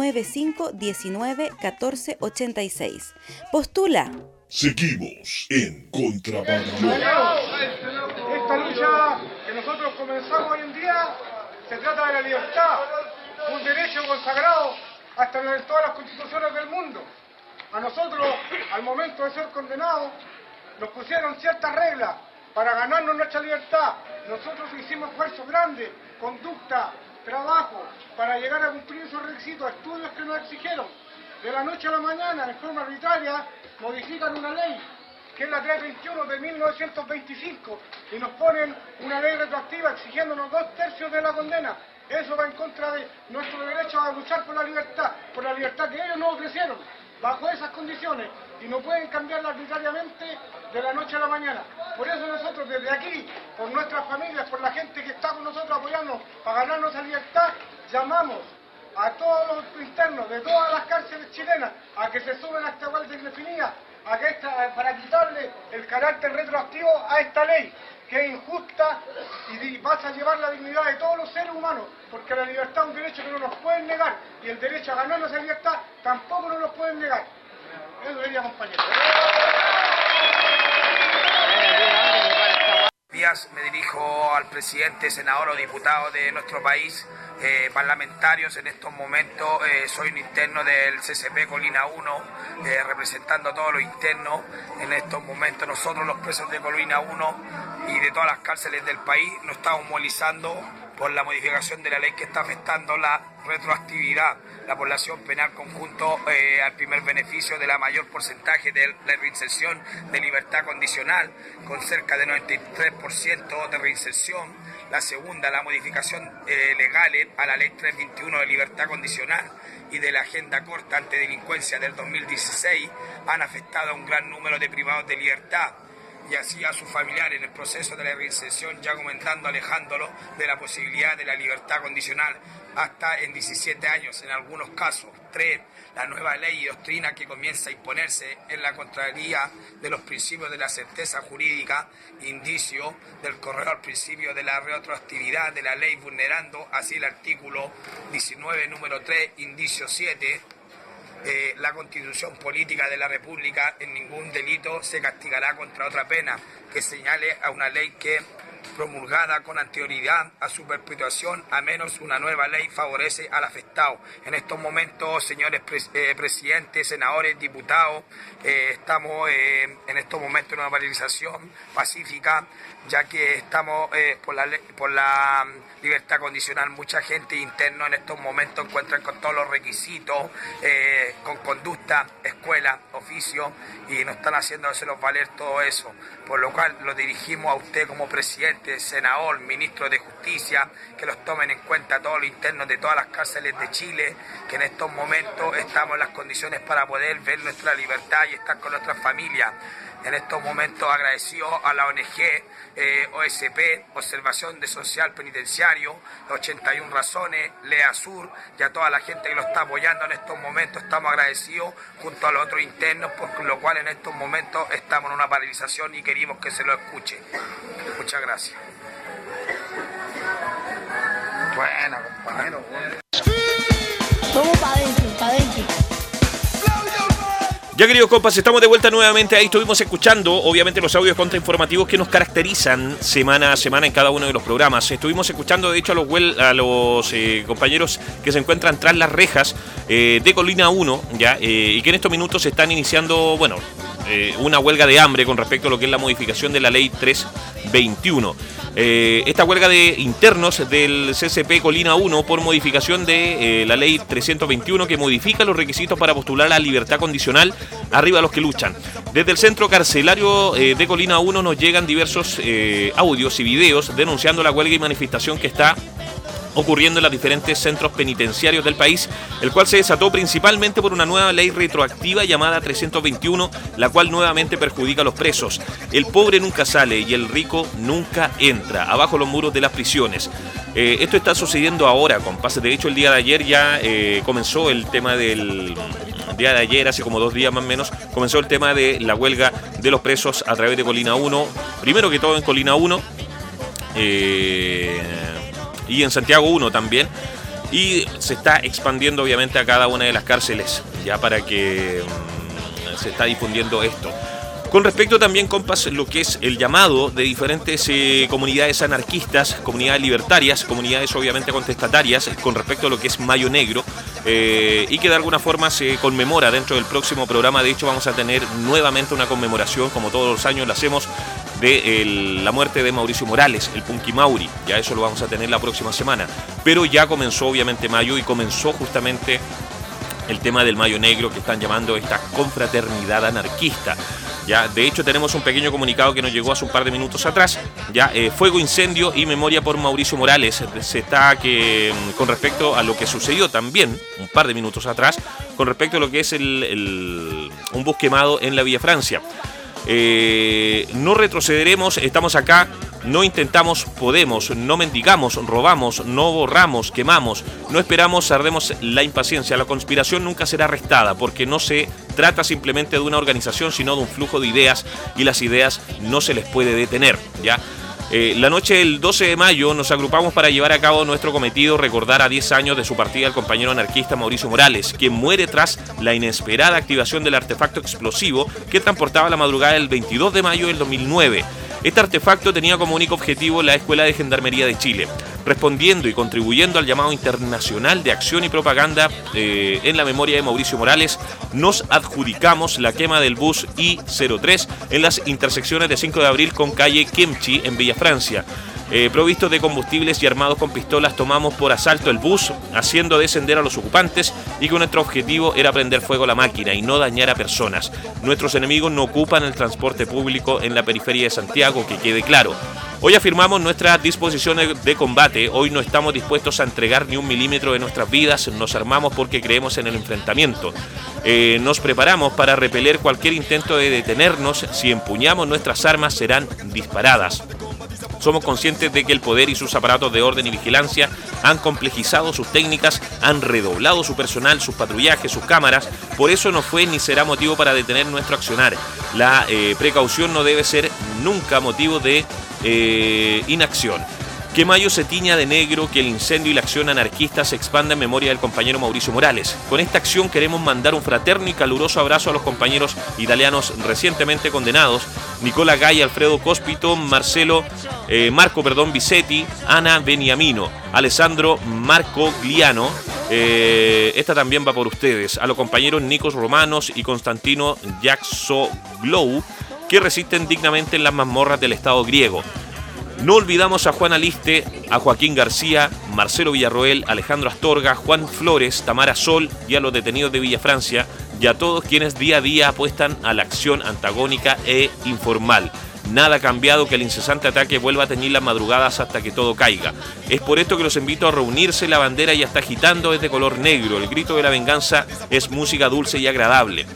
9519 1486. ¡Postula! Seguimos en Contra Babilón. Esta lucha que nosotros comenzamos hoy en día se trata de la libertad, un derecho consagrado hasta en todas las constituciones del mundo. A nosotros, al momento de ser condenados, nos pusieron ciertas reglas para ganarnos nuestra libertad. Nosotros hicimos esfuerzos grandes, conducta, trabajo, para llegar a cumplir esos requisitos, estudios que nos exigieron. De la noche a la mañana, en forma arbitraria, modifican una ley, que es la 321 de 1925, y nos ponen una ley retroactiva exigiéndonos 2/3 de la condena. Eso va en contra de nuestro derecho a luchar por la libertad que ellos nos ofrecieron, bajo esas condiciones, y no pueden cambiarla arbitrariamente de la noche a la mañana. Por eso nosotros desde aquí, por nuestras familias, por la gente que está con nosotros apoyando para ganarnos la libertad, llamamos a todos los internos de todas las cárceles chilenas a que se sumen a esta huelga indefinida, para quitarle el carácter retroactivo a esta ley, que es injusta y vas a llevar la dignidad de todos los seres humanos, porque la libertad es un derecho que no nos pueden negar, y el derecho a ganarnos esa libertad tampoco nos lo pueden negar. Eso diría, compañero. Me dirijo al presidente, senador o diputado de nuestro país, parlamentarios en estos momentos. Soy un interno del CCP Colina 1, representando a todos los internos. En estos momentos nosotros, los presos de Colina 1 y de todas las cárceles del país, nos estamos movilizando por la modificación de la ley que está afectando la retroactividad, la población penal conjunto al primer beneficio de la mayor porcentaje de la reinserción de libertad condicional, con cerca de 93% de reinserción. La segunda, la modificación legal a la ley 321 de libertad condicional y de la agenda corta antidelincuencia del 2016 han afectado a un gran número de privados de libertad. y así a sus familiares en el proceso de la reinserción, ya comentando, alejándolo de la posibilidad de la libertad condicional hasta en 17 años en algunos casos. 3. La nueva ley y doctrina que comienza a imponerse en la contraria de los principios de la certeza jurídica, indicio del correo al principio de la retroactividad de la ley, vulnerando así el artículo 19, número 3, indicio 7, la Constitución Política de la República. En ningún delito se castigará contra otra pena que señale a una ley que, promulgada con anterioridad a su perpetuación, a menos una nueva ley favorece al afectado. En estos momentos, señores presidentes, senadores, diputados, estamos en estos momentos en una paralización pacífica, ya que estamos por la libertad condicional. Mucha gente interna en estos momentos encuentran con todos los requisitos, con conducta, escuela, oficio, y no están haciéndoselos valer todo eso, por lo cual lo dirigimos a usted como presidente, senador, ministro de Justicia, que los tomen en cuenta todos los internos de todas las cárceles de Chile, que en estos momentos estamos en las condiciones para poder ver nuestra libertad y estar con nuestras familias. En estos momentos agradecido a la ONG OSP, Observación de Social Penitenciario, 81 Razones, Lea Sur, y a toda la gente que lo está apoyando en estos momentos. Estamos agradecidos junto a los otros internos, por lo cual en estos momentos estamos en una paralización y queremos que se lo escuche. Muchas gracias. Bueno, compañero. Vamos para adentro, para adentro. Ya, queridos compas, estamos de vuelta nuevamente. Ahí estuvimos escuchando, obviamente, los audios contrainformativos que nos caracterizan semana a semana en cada uno de los programas. Estuvimos escuchando, de hecho, a los compañeros que se encuentran tras las rejas de Colina 1, ya, y que en estos minutos están iniciando, bueno, una huelga de hambre con respecto a lo que es la modificación de la ley 321. Esta huelga de internos del CCP Colina 1 por modificación de la ley 321, que modifica los requisitos para postular a la libertad condicional. Arriba los que luchan. Desde el centro carcelario de Colina 1 nos llegan diversos audios y videos denunciando la huelga y manifestación que está ocurriendo en los diferentes centros penitenciarios del país, el cual se desató principalmente por una nueva ley retroactiva llamada 321, la cual nuevamente perjudica a los presos. El pobre nunca sale y el rico nunca entra, abajo los muros de las prisiones. Esto está sucediendo ahora, compas. De hecho, el día de ayer ya comenzó el tema del... día de ayer, hace como 2 días más o menos, comenzó el tema de la huelga de los presos a través de Colina 1, primero que todo en Colina 1, y en Santiago 1 también, y se está expandiendo obviamente a cada una de las cárceles, ya para que se está difundiendo esto. Con respecto también, compas, lo que es el llamado de diferentes comunidades anarquistas, comunidades libertarias, comunidades obviamente contestatarias, con respecto a lo que es Mayo Negro, y que de alguna forma se conmemora dentro del próximo programa. De hecho, vamos a tener nuevamente una conmemoración, como todos los años la hacemos, de la muerte de Mauricio Morales, el Punky Mauri. Ya eso lo vamos a tener la próxima semana. Pero ya comenzó obviamente mayo y comenzó justamente el tema del Mayo Negro, que están llamando esta confraternidad anarquista. Ya, de hecho, tenemos un pequeño comunicado que nos llegó hace un par de minutos atrás. Ya, fuego, incendio y memoria por Mauricio Morales. Se está con respecto a lo que sucedió también un par de minutos atrás, con respecto a lo que es un bus quemado en la Villa Francia. No retrocederemos, estamos acá, no intentamos, podemos, no mendigamos, robamos, no borramos, quemamos, no esperamos, ardemos la impaciencia. La conspiración nunca será arrestada, porque no se trata simplemente de una organización, sino de un flujo de ideas, y las ideas no se les puede detener, ¿ya? La noche del 12 de mayo nos agrupamos para llevar a cabo nuestro cometido, recordar a 10 años de su partida al compañero anarquista Mauricio Morales, quien muere tras la inesperada activación del artefacto explosivo que transportaba la madrugada del 22 de mayo del 2009. Este artefacto tenía como único objetivo la Escuela de Gendarmería de Chile. Respondiendo y contribuyendo al llamado internacional de acción y propaganda en la memoria de Mauricio Morales, nos adjudicamos la quema del bus I-03 en las intersecciones de 5 de abril con calle Kemchi en Villa Francia. Provistos de combustibles y armados con pistolas, tomamos por asalto el bus, haciendo descender a los ocupantes, y que nuestro objetivo era prender fuego a la máquina y no dañar a personas. Nuestros enemigos no ocupan el transporte público en la periferia de Santiago, que quede claro. Hoy afirmamos nuestras disposiciones de combate. Hoy no estamos dispuestos a entregar ni un milímetro de nuestras vidas. Nos armamos porque creemos en el enfrentamiento. Nos preparamos para repeler cualquier intento de detenernos. Si empuñamos nuestras armas, serán disparadas. Somos conscientes de que el poder y sus aparatos de orden y vigilancia han complejizado sus técnicas, han redoblado su personal, sus patrullajes, sus cámaras. Por eso no fue ni será motivo para detener nuestro accionar. La precaución no debe ser nunca motivo de inacción. Que mayo se tiña de negro, que el incendio y la acción anarquista se expanda en memoria del compañero Mauricio Morales. Con esta acción queremos mandar un fraterno y caluroso abrazo a los compañeros italianos recientemente condenados: Nicola Gay, Alfredo Cospito, Marco Bisetti, Ana Beniamino, Alessandro Marco Gliano. Esta también va por ustedes. A los compañeros Nikos Romanos y Constantino Yaxoglou, que resisten dignamente en las mazmorras del Estado griego. No olvidamos a Juan Aliste, a Joaquín García, Marcelo Villarroel, Alejandro Astorga, Juan Flores, Tamara Sol y a los detenidos de Villa Francia y a todos quienes día a día apuestan a la acción antagónica e informal. Nada ha cambiado que el incesante ataque vuelva a teñir las madrugadas hasta que todo caiga. Es por esto que los invito a reunirse. La bandera ya está agitando, es de color negro. El grito de la venganza es música dulce y agradable.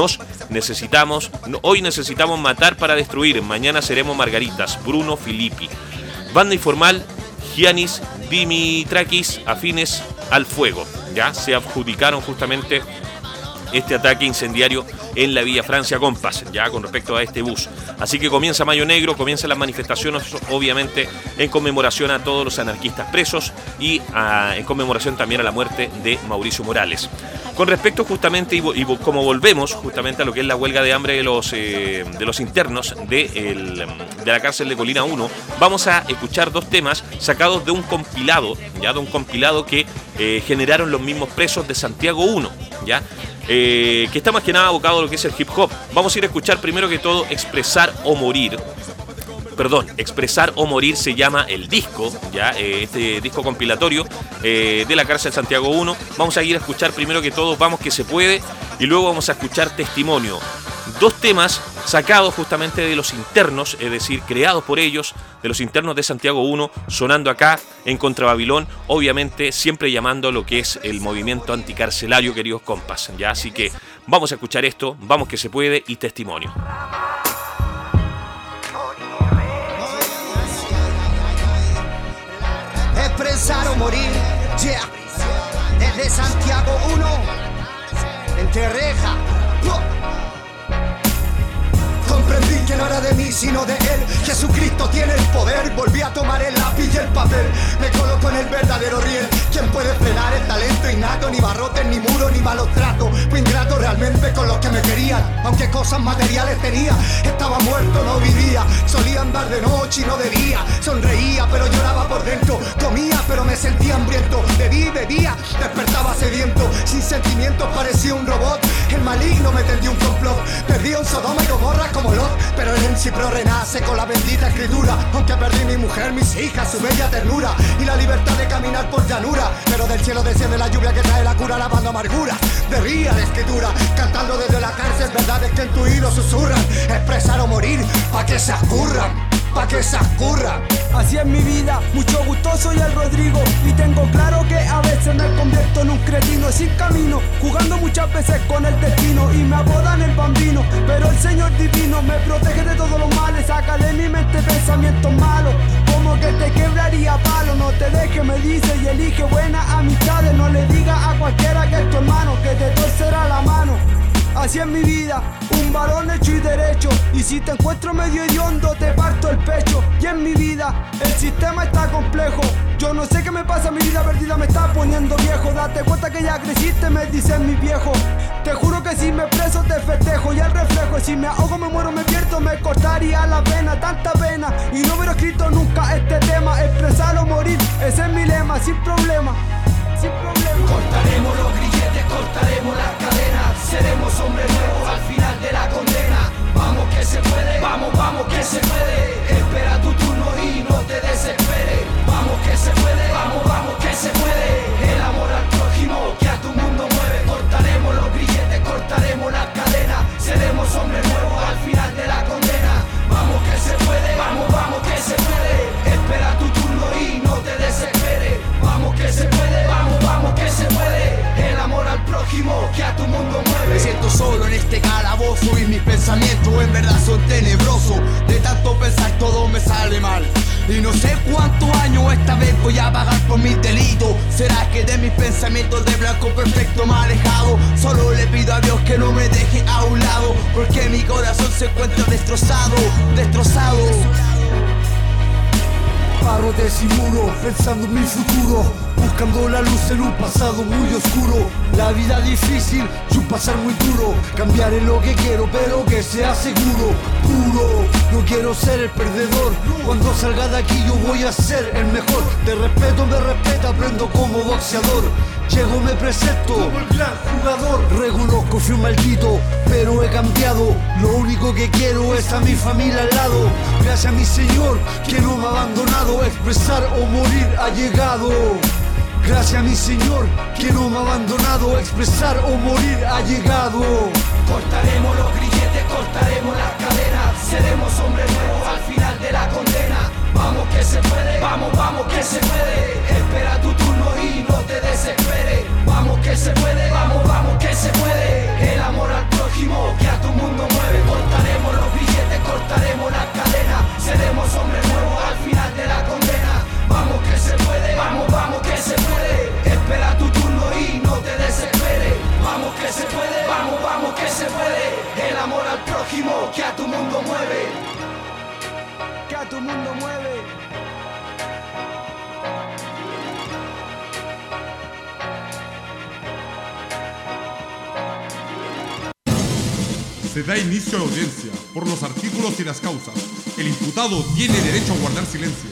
Hoy necesitamos matar para destruir. Mañana seremos Margaritas. Bruno Filippi. Banda informal, Giannis Dimitrakis, afines al fuego. Ya se adjudicaron justamente este ataque incendiario en la Villa Francia Compass, ya con respecto a este bus. Así que comienza Mayo Negro, comienzan las manifestaciones, obviamente en conmemoración a todos los anarquistas presos y en conmemoración también a la muerte de Mauricio Morales. Con respecto justamente, y como volvemos justamente a lo que es la huelga de hambre de los internos de la cárcel de Colina 1, vamos a escuchar dos temas sacados de un compilado, que generaron los mismos presos de Santiago 1, ya. Que está más que nada abocado a lo que es el hip hop. Vamos a ir a escuchar primero que todo Expresar o Morir se llama el disco, ya este disco compilatorio de la cárcel Santiago 1. Vamos a ir a escuchar primero que todo Vamos que se puede y luego vamos a escuchar Testimonio. Dos temas sacados justamente de los internos, es decir, creados por ellos, de los internos de Santiago 1, sonando acá en Contrababilón, obviamente siempre llamando a lo que es el movimiento anticarcelario, queridos compas. Ya, así que vamos a escuchar esto, Vamos que se puede y Testimonio. Expresar o morir, yeah. Desde Santiago 1, entre reja. Comprendí que no era de mí sino de él. Jesucristo tiene el poder. Volví a tomar el lápiz y el papel. Me coloco en el verdadero riel. ¿Quién puede frenar el talento innato? Ni barrotes, ni muros, ni malos tratos. Fui ingrato realmente con los que me querían. Aunque cosas materiales tenía. Estaba muerto, no vivía. Solía andar de noche y no de día. Sonreía pero lloraba por dentro. Comía pero me sentía hambriento. Bebía, despertaba sediento. Sin sentimientos parecía un robot. El maligno me tendió un complot. Perdí un Sodoma y Gomorra como Lot. Pero el encipro renace con la bendita escritura. Aunque perdí mi mujer, mis hijas, su bella ternura y la libertad de caminar por llanura. Pero del cielo desciende la lluvia que trae la cura, lavando amargura. Bebía de escritura, cantando desde la cárcel verdades que en tu oído susurran. Expresar o morir, pa' que se escurran. Pa' que se escurra. Así es mi vida, mucho gusto, soy el Rodrigo. Y tengo claro que a veces me convierto en un cretino sin camino, jugando muchas veces con el destino y me apodan el bambino. Pero el Señor divino me protege de todos los males. Saca de mi mente pensamientos malos, como que te quebraría palo. No te dejes, me dice, y elige buenas amistades. No le digas a cualquiera que es tu hermano, que te torcerá la mano. Así es mi vida, un varón hecho y derecho. Y si te encuentro medio hediondo, te parto el pecho. Y en mi vida, el sistema está complejo. Yo no sé qué me pasa, mi vida perdida me está poniendo viejo. Date cuenta que ya creciste, me dicen mi viejo. Te juro que si me preso te festejo. Y el reflejo, si me ahogo, me muero, me pierdo, me cortaría la pena, tanta pena. Y no hubiera escrito nunca este tema. Expresar o morir, ese es mi lema, sin problema. Sin problema. Cortaremos los grilletes, cortaremos las cadenas. Seremos hombres nuevos al final de la condena. Vamos que se puede, vamos que se puede. Espera tu turno y no te desesperes. Vamos que se puede, vamos que se puede. El amor al prójimo que a tu mundo mueve. Cortaremos los grilletes, cortaremos las cadenas. Seremos hombres nuevos al final de la condena. Vamos que se puede, vamos que se puede. mundo tenebroso. De tanto pensar todo me sale mal. Y no sé cuántos años esta vez voy a pagar por mis delitos. ¿Será que de mis pensamientos de blanco perfecto me he alejado? Solo le pido a Dios que no me deje a un lado, porque mi corazón se encuentra destrozado. Barrotes y muros, pensando en mi futuro, buscando la luz en un pasado muy oscuro. La vida difícil y un pasar muy duro. Cambiaré lo que quiero, pero que sea seguro, puro. No quiero ser el perdedor. Cuando salga de aquí yo voy a ser el mejor. Te respeto, me respeta, aprendo como boxeador. Llego, me presento como el gran jugador. Reconozco, fui un maldito, pero he cambiado. Lo único que quiero es a mi familia al lado. Gracias a mi Señor que no me ha abandonado. Expresar o morir ha llegado. Gracias a mi Señor que no me ha abandonado. Expresar o morir ha llegado. Cortaremos los grilletes, cortaremos las cadenas. Seremos hombres nuevos al final de la condena. Vamos que se puede, vamos que se puede. Espera tu turno y no te desesperes. Vamos que se puede, vamos que se puede. El amor al prójimo que a tu mundo mueve. Cortaremos los grilletes, cortaremos las cadenas. Seremos hombres nuevos al final de la condena. Vamos que se puede, vamos que se puede. Espera tu turno y no te desesperes. Vamos que se puede, vamos que se puede. El amor al prójimo que a tu mundo mueve. Que a tu mundo mueve. Se da inicio a la audiencia por los artículos y las causas. El imputado tiene derecho a guardar silencio.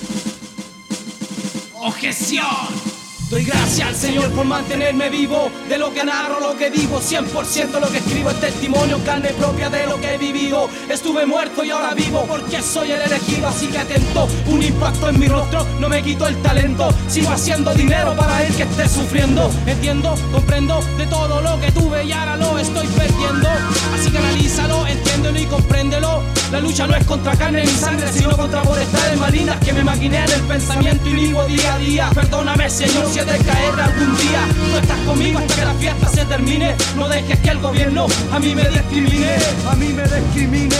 ¡Objeción! Doy gracias al Señor por mantenerme vivo. De lo que narro, lo que digo, 100% lo que escribo es testimonio, carne propia de lo que he vivido. Estuve muerto y ahora vivo porque soy el elegido. Así que atento, un impacto en mi rostro no me quitó el talento. Sigo haciendo dinero para el que esté sufriendo. Entiendo, comprendo de todo lo que tuve y ahora lo estoy perdiendo. Así que analízalo, entiéndelo y compréndelo. La lucha no es contra carne ni sangre, sino contra potestades malignas que me maquiné en el pensamiento y vivo día a día. Perdóname, Señor, si he de caer algún día. Tú estás conmigo hasta que la fiesta se termine. No dejes que el gobierno a mí me discrimine. A mí me discrimine.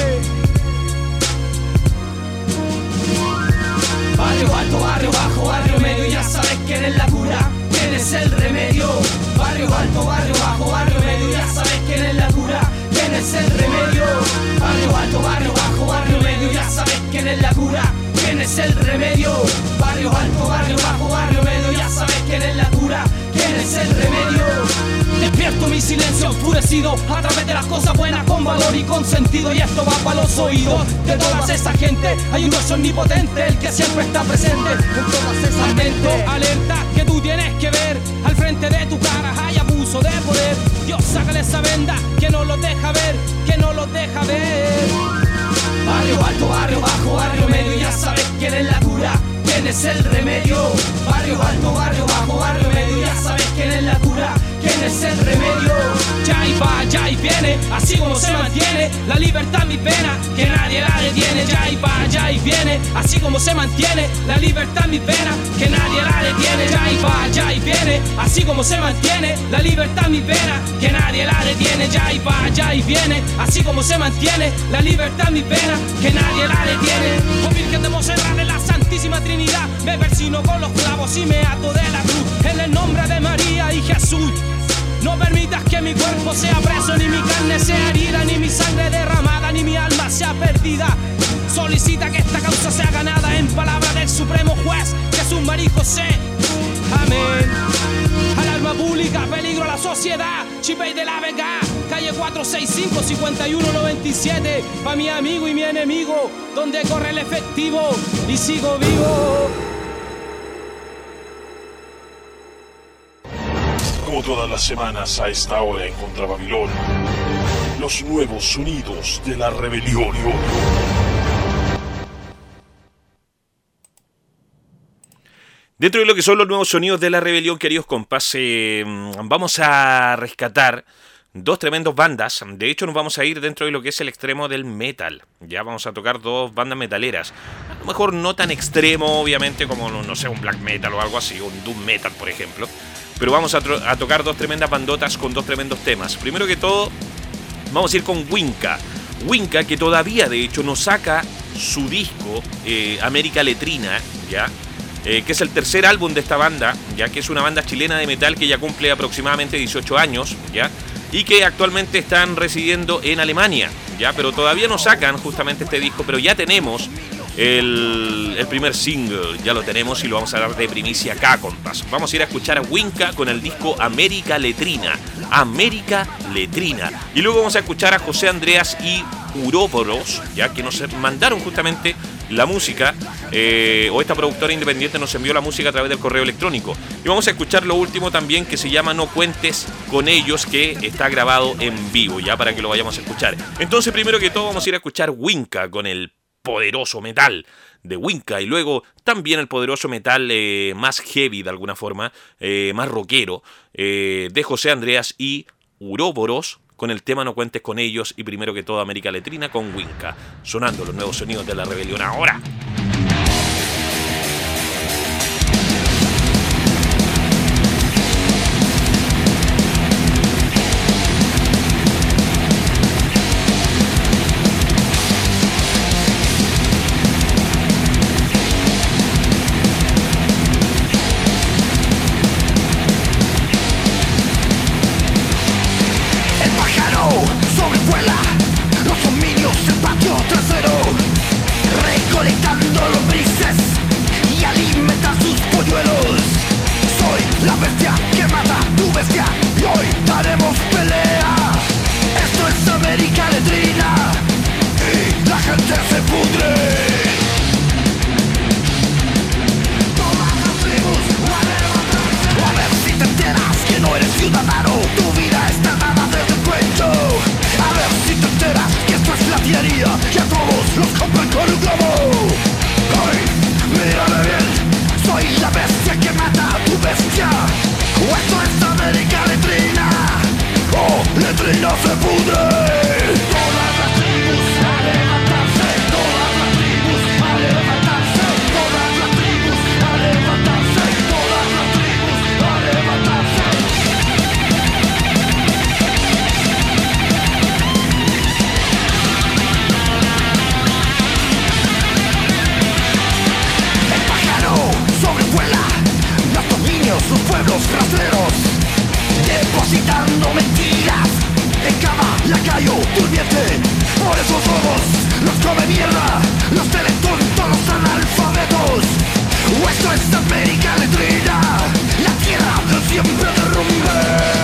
Barrio alto, barrio bajo, barrio medio, ya sabes que eres la cura, que eres el remedio. Barrio alto, barrio bajo, barrio medio, ya sabes que eres la cura, que eres el remedio. Barrio alto, barrio bajo, barrio medio, ya sabes que eres la cura, que eres el remedio. Barrio alto, barrio bajo, barrio medio, ya sabes que eres la cura, que eres el remedio. Despierto mi silencio enfurecido a través de las cosas buenas con valor y con sentido. Y esto va para los oídos de toda esa gente. Hay un Dios omnipotente, el que siempre está presente en todas esas mentes. Alerta que tú tienes que ver, al frente de tu cara hay abuso de poder. Dios, sácale esa venda que no los deja ver, que no los deja ver. Barrio alto, barrio bajo, barrio medio, ya sabes que eres la cura, que eres el remedio. Barrio alto, barrio bajo, barrio medio, ya sabes que eres la cura, que eres el remedio. Ya y va, ya y viene, así como se mantiene la libertad en mi pena, que nadie la detiene. Ya y va, ya y viene, así como se mantiene la libertad en mi pena, que nadie la detiene. Ya y va, ya y viene, así como se mantiene la libertad en mi pena, que nadie la detiene. Ya y va, ya y viene, así como se mantiene la libertad en mi pena, que nadie la detiene. Oh Virgen de Monserrat, en la Santísima Trinidad, me persino con los clavos y me ato de la cruz. En el nombre de María y Jesús, no permitas que mi cuerpo sea preso, ni mi carne sea herida, ni mi sangre derramada, ni mi alma sea perdida. Solicita que esta causa sea ganada en palabra del Supremo Juez Jesús María José. Amén. Al alma pública, peligro a la sociedad. Chipey de la Vega, calle 465-5197. Pa' mi amigo y mi enemigo, donde corre el efectivo y sigo vivo. Como todas las semanas a esta hora en Contra Babilón, los nuevos sonidos de la rebelión. Dentro de lo que son los nuevos sonidos de la rebelión, queridos compas, vamos a rescatar dos tremendos bandas. De hecho, nos vamos a ir dentro de lo que es el extremo del metal. Ya vamos a tocar dos bandas metaleras. A lo mejor no tan extremo, obviamente, como, no sé, un black metal o algo así, un doom metal, por ejemplo. Pero vamos a tocar dos tremendas bandotas con dos tremendos temas. Primero que todo, vamos a ir con Winca. Winca, que todavía de hecho no saca su disco América Letrina, ¿ya? Que es el tercer álbum de esta banda, ya que es una banda chilena de metal que ya cumple aproximadamente 18 años, ¿ya? Y que actualmente están residiendo en Alemania, ¿ya? Pero todavía no sacan justamente este disco, pero ya tenemos el primer single, ya lo tenemos y lo vamos a dar de primicia acá, compas. Vamos a ir a escuchar a Winca con el disco América Letrina. América Letrina. Y luego vamos a escuchar a José Andreas y Uróporos, ya que nos mandaron justamente la música, o esta productora independiente nos envió la música a través del correo electrónico. Y vamos a escuchar lo último también, que se llama No Cuentes con Ellos, que está grabado en vivo, ya para que lo vayamos a escuchar. Entonces, primero que todo, vamos a ir a escuchar Winca con el poderoso metal de Winca, y luego también el poderoso metal más heavy de alguna forma, más rockero, de José Andreas y Uróporos, con el tema No Cuentes con Ellos, y primero que todo América Letrina con Winca, sonando los nuevos sonidos de la rebelión ahora. Sobrevuela los dominios del patio trasero, recolectando lombrices y alimenta sus polluelos. Soy la bestia que mata tu bestia y hoy daremos pelea. Esto es América Letrina y la gente se pudre. Todas las tribus a levantarse. A ver si te enteras que no eres ciudadano, tu vida está dada desde el cuento. A ver si te enteras que esto es la tiraría, que a todos los compran con un globo. Ay, mírame bien, soy la bestia que mata a tu bestia. Esto es América Letrina, oh, Letrina se pudre. Todas las tribus a levantarse, todas las tribus a levantarse, todas las tribus a levantarse, todas las tribus a levantarse. Sobrevuela los dominios, los pueblos rastreros, depositando mentiras en cama, lacayo, durmiente. Por esos robos los come mierda, los teletón, todos los analfabetos. Esto es América Letrina, la tierra del siempre derrumbe.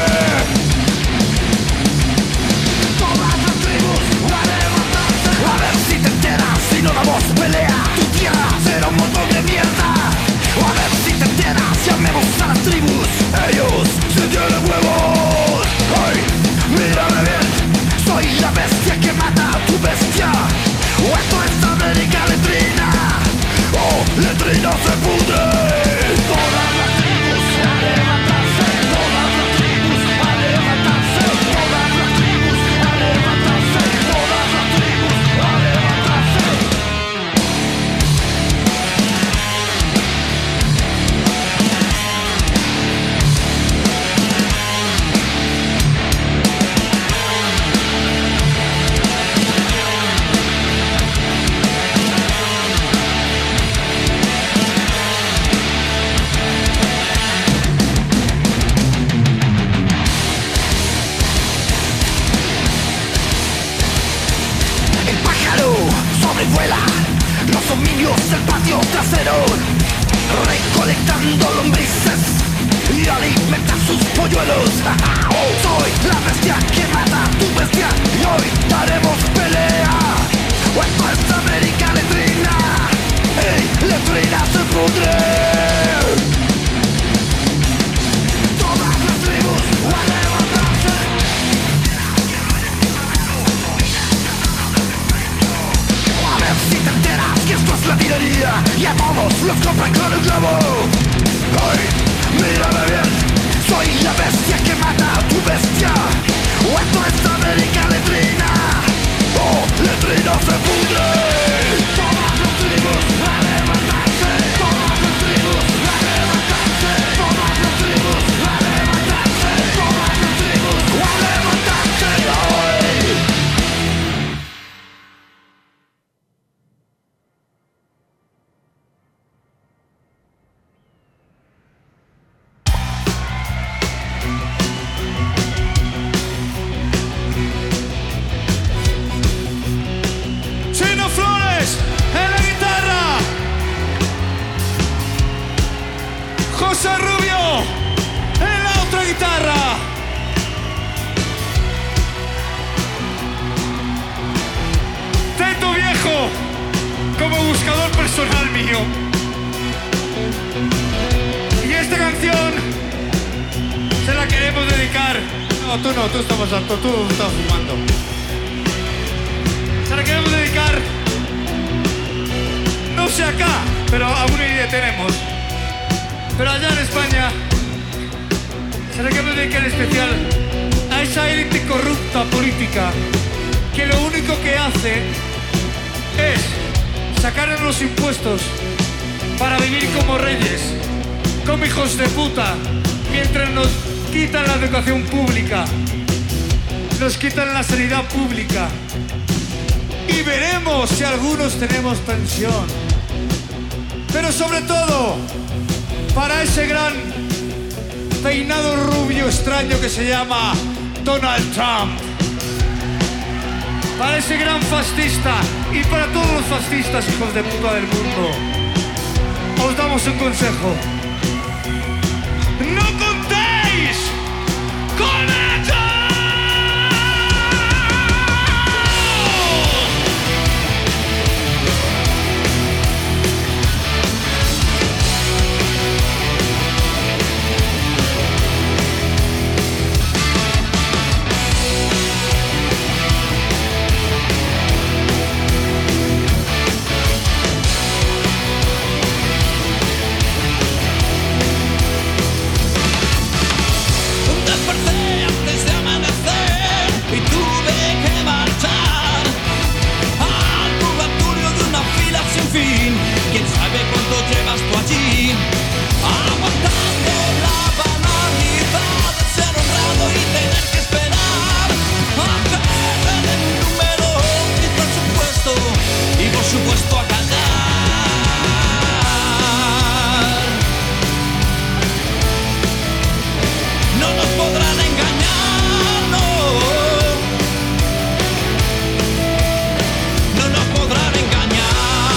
Todas las tribus a levantarse. A ver si te enteras, si no damos pelea, tu tierra será un montón de mierda. A ver si te enteras, llamemos a las tribus, ellos se tienen huevos. Ay, mírame bien, soy la bestia que mata a tu bestia. Esto es América Letrina, oh, Letrina se pudre. Todas las tribus a levantarse, todas las tribus a levantarse, todas las tribus a levantarse, todas las tribus a levantarse. Sobrevuela los dominios del patio trasero, recolectando lombrices y alimenta sus polluelos. Soy la bestia que mata a tu bestia y hoy daremos pelea. Esto es América Letrina, hey, Letrina se pudre. Todas las tribus a levantarse. A ver si te enteras que esto es la tiraría y a todos los compran con el globo. Ay, mírame bien, soy la bestia que mata a tu bestia. Esto es América Letrina, oh, Letrina se pudre. Todas las tribus a levantarse, todas las tribus a levantarse, todas las tribus a levantarse, todas las tribus a levantarse. Ay. José Rubio en la otra guitarra. Teto Viejo como buscador personal mío. Y esta canción se la queremos dedicar. No, tú estabas alto, tú estabas fumando. Se la queremos dedicar, no sé acá, pero alguna idea tenemos. Pero allá en España se la queremos dedicar en especial a esa élite corrupta política que lo único que hace es sacarnos los impuestos para vivir como reyes, como hijos de puta, mientras nos quitan la educación pública, nos quitan la sanidad pública. Y veremos si algunos tenemos pensión. Pero sobre todo, para ese gran peinado rubio extraño que se llama Donald Trump, para ese gran fascista y para todos los fascistas hijos de puta del mundo, os damos un consejo. ¡No contéis con ellos! ¿Quién sabe cuánto llevas tú allí? Aguantando la banalidad de ser honrado y tener que esperar a que te den un número y por supuesto a callar. No nos podrán engañar, no. No nos podrán engañar.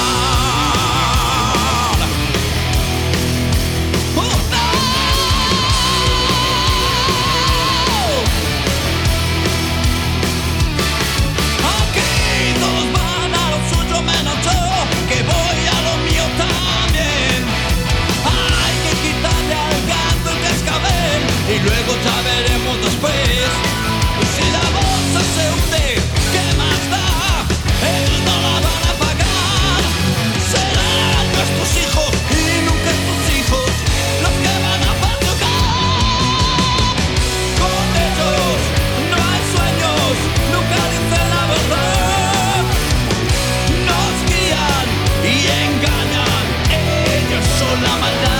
Y luego ya veremos después. Si la bolsa se hunde, ¿qué más da? Ellos no la van a pagar. Serán nuestros hijos y nunca tus hijos los que van a pagar. Con ellos no hay sueños, nunca dicen la verdad. Nos guían y engañan, ellos son la maldad.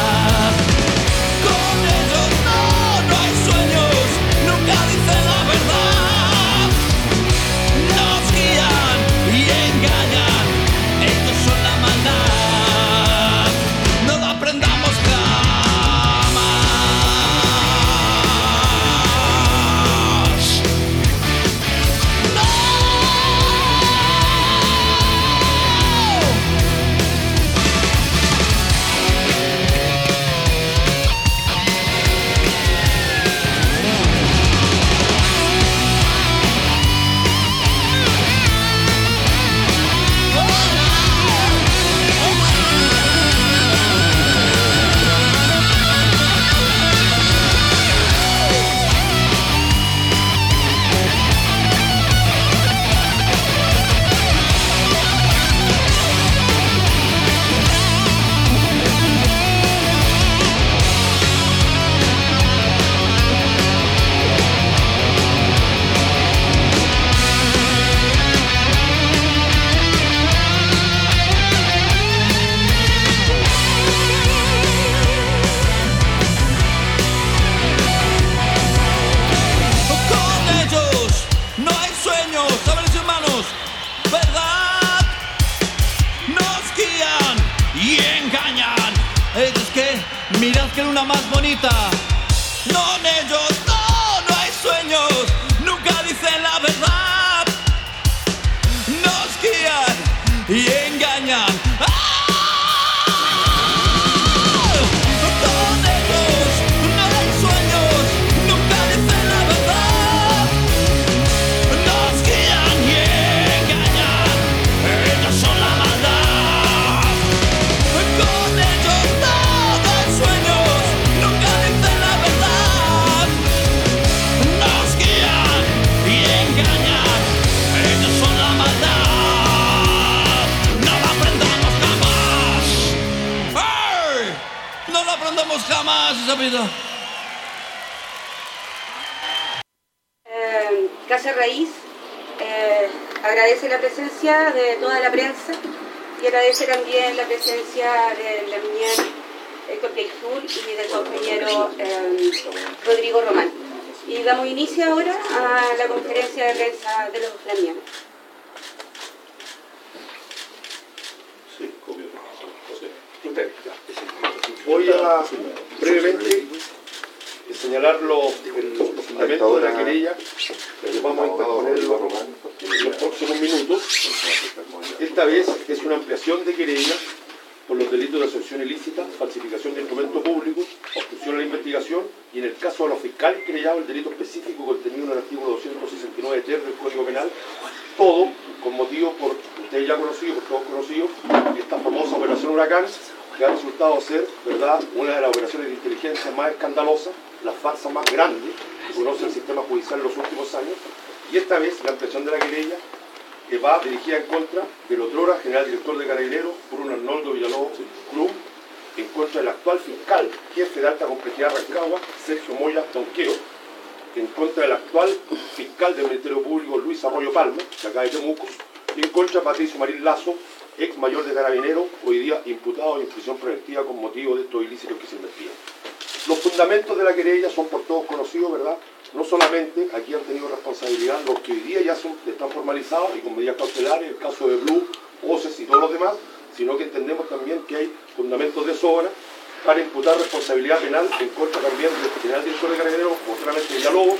Mirad que luna más bonita. No, en ellos no hay sueños. Nunca dicen la verdad. Nos guían y engañan. ¡Ah! no lo aprendemos jamás esa vida. Casa Raíz agradece la presencia de toda la prensa y agradece también la presencia de la niña Cortejul y del compañero Rodrigo Román. Y damos inicio ahora a la conferencia de prensa de los lamianos. Voy a brevemente señalar los fundamentos de la querella que vamos a interponerlo en los próximos minutos. Esta vez es una ampliación de querella por los delitos de asociación ilícita, falsificación de instrumentos públicos, obstrucción a la investigación y, en el caso de los fiscales querellados, el delito específico contenido en el artículo 269 ter del Código Penal, todo con motivo, por ustedes ya conocidos, por todos conocidos, esta famosa Operación Huracán, que ha resultado ser, ¿verdad?, una de las operaciones de inteligencia más escandalosas, la farsa más grande que conoce el sistema judicial en los últimos años, y esta vez la ampliación de la querella que va dirigida en contra del otrora general director de Carabineros, Bruno Arnoldo Villalobos Cruz, en contra del actual fiscal jefe de alta complejidad Rancagua, Sergio Moya Donquero, en contra del actual fiscal del Ministerio Público, Luis Arroyo Palma, de acá de Temuco, y en contra de Patricio Marín Lazo, ex mayor de Carabineros, hoy día imputado en prisión preventiva con motivo de estos ilícitos que se investigan. Los fundamentos de la querella son por todos conocidos, ¿verdad? No solamente aquí han tenido responsabilidad los que hoy día ya están formalizados y con medidas cautelares, el caso de Blue, OCES y todos los demás, sino que entendemos también que hay fundamentos de sobra para imputar responsabilidad penal en contra también del general director de Carabineros, posteriormente Villalobos,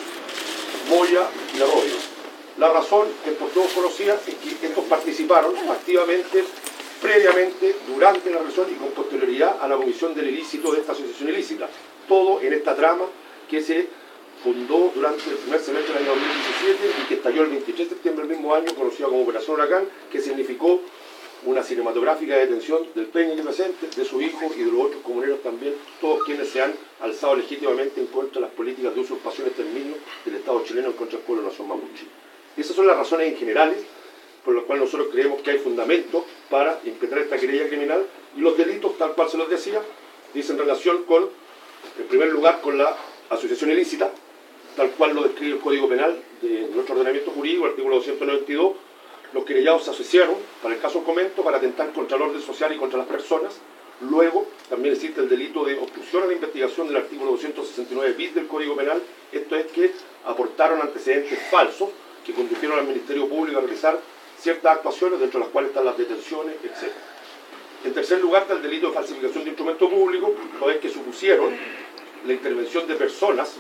Moya y Arroyo. La razón, que es por todos conocida, es que estos participaron activamente, previamente, durante la represión y con posterioridad a la comisión del ilícito de esta asociación ilícita. Todo en esta trama que se fundó durante el primer semestre del año 2017 y que estalló el 23 de septiembre del mismo año, conocida como Operación Huracán, que significó una cinematográfica detención del Peña aquí presente, de su hijo y de los otros comuneros también, todos quienes se han alzado legítimamente en contra de las políticas de usurpación y exterminio del Estado chileno en contra del pueblo de la nación mapuche. Esas son las razones en generales por las cuales nosotros creemos que hay fundamento para impetrar esta querella criminal, y los delitos, tal cual se los decía, dicen relación con, en primer lugar, con la asociación ilícita, tal cual lo describe el Código Penal de nuestro ordenamiento jurídico, el artículo 292. Los querellados se asociaron, para el caso en comento, para atentar contra el orden social y contra las personas. Luego, también existe el delito de obstrucción a la investigación del artículo 269 bis del Código Penal, esto es que aportaron antecedentes falsos que condujeron al Ministerio Público a realizar ciertas actuaciones, dentro de las cuales están las detenciones, etc. En tercer lugar está el delito de falsificación de instrumento público, toda vez que supusieron la intervención de personas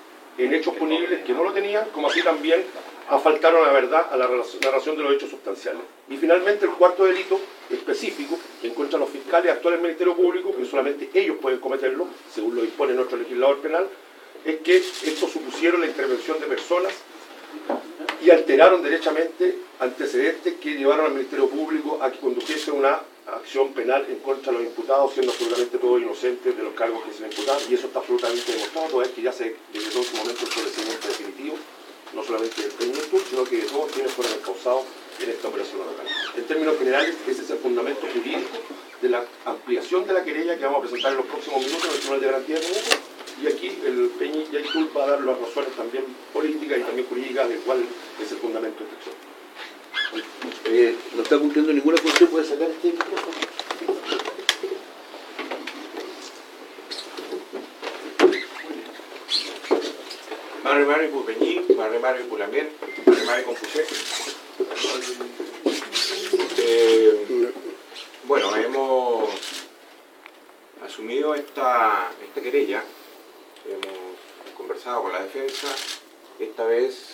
en hechos punibles que no lo tenían, como así también faltaron a la verdad a la narración de los hechos sustanciales. Y finalmente el cuarto delito específico en contra de los fiscales actuales del Ministerio Público, que solamente ellos pueden cometerlo, según lo dispone nuestro legislador penal, es que estos supusieron la intervención de personas y alteraron derechamente antecedentes que llevaron al Ministerio Público a que condujese una acción penal en contra de los imputados, siendo absolutamente todos inocentes de los cargos que se les imputaron, y eso está absolutamente demostrado, toda vez que ya se decretó en su momento el establecimiento definitivo, no solamente del Peña Tour, sino que de todos quienes fueron encausados en esta operación local. En términos generales, ese es el fundamento jurídico de la ampliación de la querella que vamos a presentar en los próximos minutos en el Tribunal de Garantía de Temuco, y aquí el Peña Yaitul va a dar las razones también políticas y también jurídicas del cual es el fundamento de esta acción. No está cumpliendo ninguna función, puede sacar este micrófono. Barre por Peñí, barre por Lamier, barre con Puché. Bueno, hemos asumido esta querella, hemos conversado con la defensa, esta vez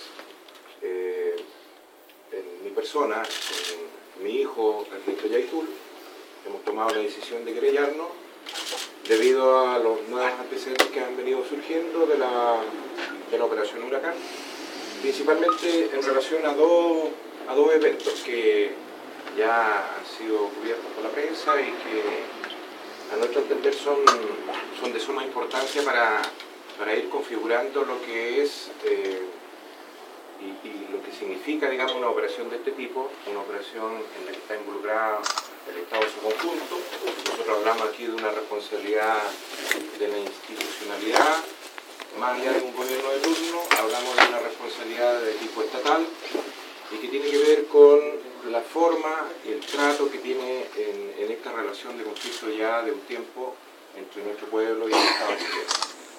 en mi persona, con mi hijo Ernesto Yaitul, hemos tomado la decisión de querellarnos debido a los nuevos antecedentes que han venido surgiendo de la operación Huracán, principalmente en relación a dos eventos que ya han sido cubiertos por la prensa y que a nuestro entender son de suma importancia para ir configurando lo que es y lo que significa, digamos, una operación de este tipo, una operación en la que está involucrada el Estado en su conjunto. Nosotros hablamos aquí de una responsabilidad de la institucionalidad, más allá de un gobierno de turno, hablamos de una responsabilidad de tipo estatal y que tiene que ver con la forma y el trato que tiene en esta relación de conflicto ya de un tiempo entre nuestro pueblo y el Estado chileno.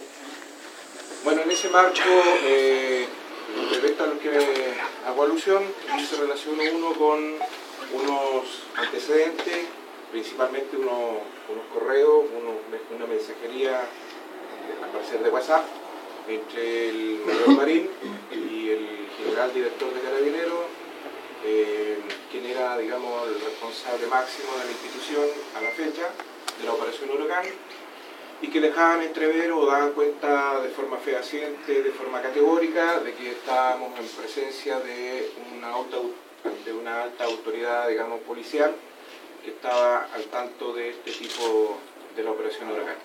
Bueno, en ese marco, respecto a lo que hago alusión, se relaciona uno con unos antecedentes, principalmente unos correos, una mensajería, al parecer de WhatsApp, entre el mayor Marín y el general director de Carabineros, quien era, digamos, el responsable máximo de la institución a la fecha de la operación Huracán, y que dejaban entrever o daban cuenta de forma fehaciente, de forma categórica, de que estábamos en presencia de una alta autoridad, digamos, policial, que estaba al tanto de este tipo de la operación Huracán.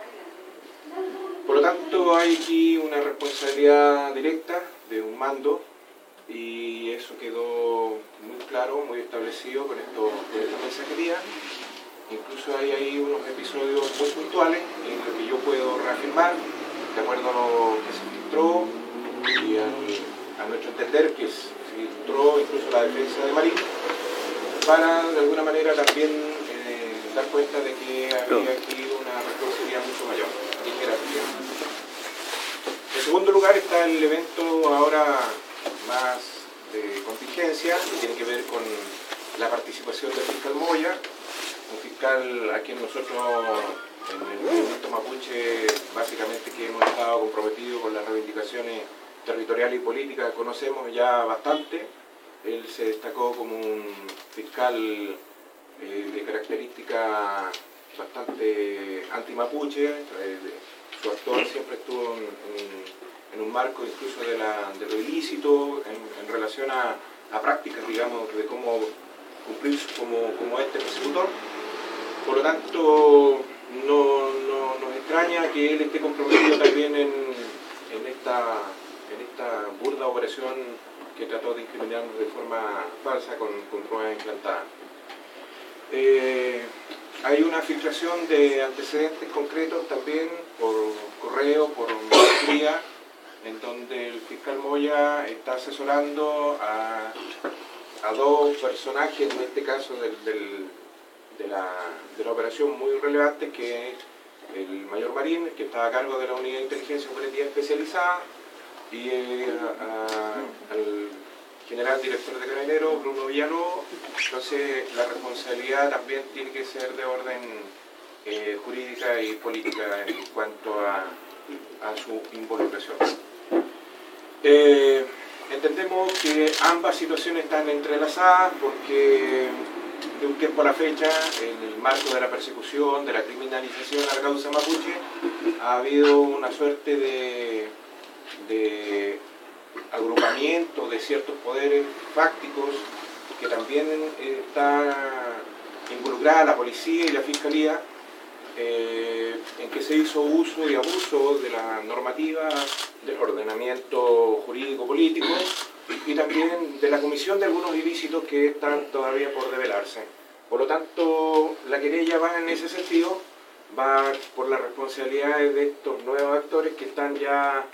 Por lo tanto, hay aquí una responsabilidad directa de un mando, y eso quedó muy claro, muy establecido con esta mensajería. Incluso hay ahí unos episodios muy puntuales en los que yo puedo reafirmar, de acuerdo a lo que se filtró y a nuestro entender que se filtró incluso la defensa de Marín, para de alguna manera también dar cuenta de que había aquí una responsabilidad mucho mayor, jerarquía. En segundo lugar está el evento ahora más de contingencia, que tiene que ver con la participación del fiscal Moya, un fiscal a quien nosotros en el movimiento mapuche básicamente que hemos estado comprometidos con las reivindicaciones territoriales y políticas conocemos ya bastante. Él se destacó como un fiscal de característica bastante anti-mapuche, su actuar siempre estuvo en un marco incluso de lo ilícito en relación a prácticas, digamos, de cómo cumplir como este persecutor. Por lo tanto, no nos extraña que él esté comprometido también en esta burda operación que trató de incriminarnos de forma falsa con pruebas implantadas. Hay una filtración de antecedentes concretos también por correo, por mensajería, en donde el fiscal Moya está asesorando a dos personajes, en este caso de la operación muy relevante, que es el mayor Marín, que está a cargo de la unidad de inteligencia operativa especializada, y al general director de Carabineros, Bruno Villalobos. Entonces la responsabilidad también tiene que ser de orden jurídica y política en cuanto a su involucración. Entendemos que ambas situaciones están entrelazadas porque de un tiempo a la fecha, en el marco de la persecución, de la criminalización a la causa mapuche, ha habido una suerte de agrupamiento de ciertos poderes fácticos que también está involucrada la policía y la fiscalía, en que se hizo uso y abuso de la normativa del ordenamiento jurídico-político y también de la comisión de algunos ilícitos que están todavía por develarse. Por lo tanto, la querella va en ese sentido, va por las responsabilidades de estos nuevos actores que están ya,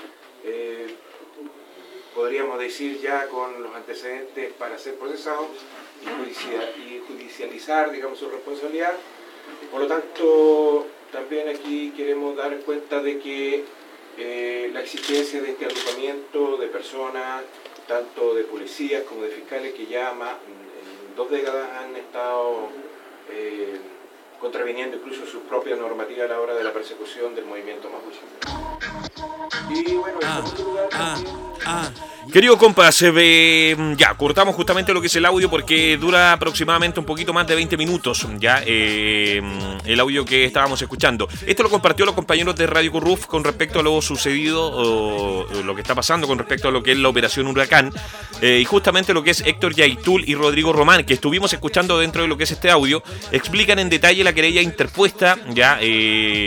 podríamos decir, ya con los antecedentes para ser procesados y judicializar, digamos, su responsabilidad. Por lo tanto, también aquí queremos dar cuenta de que la existencia de este agrupamiento de personas, tanto de policías como de fiscales, que ya en 2 décadas han estado contraviniendo incluso su propia normativa a la hora de la persecución del movimiento mapuche. Y bueno, en segundo lugar, querido compa, ya cortamos justamente lo que es el audio porque dura aproximadamente un poquito más de 20 minutos ya el audio que estábamos escuchando. Esto lo compartió los compañeros de Radio Curruf con respecto a lo sucedido o lo que está pasando con respecto a lo que es la operación Huracán y justamente lo que es Héctor Yaitul y Rodrigo Román, que estuvimos escuchando dentro de lo que es este audio, explican en detalle la querella interpuesta ya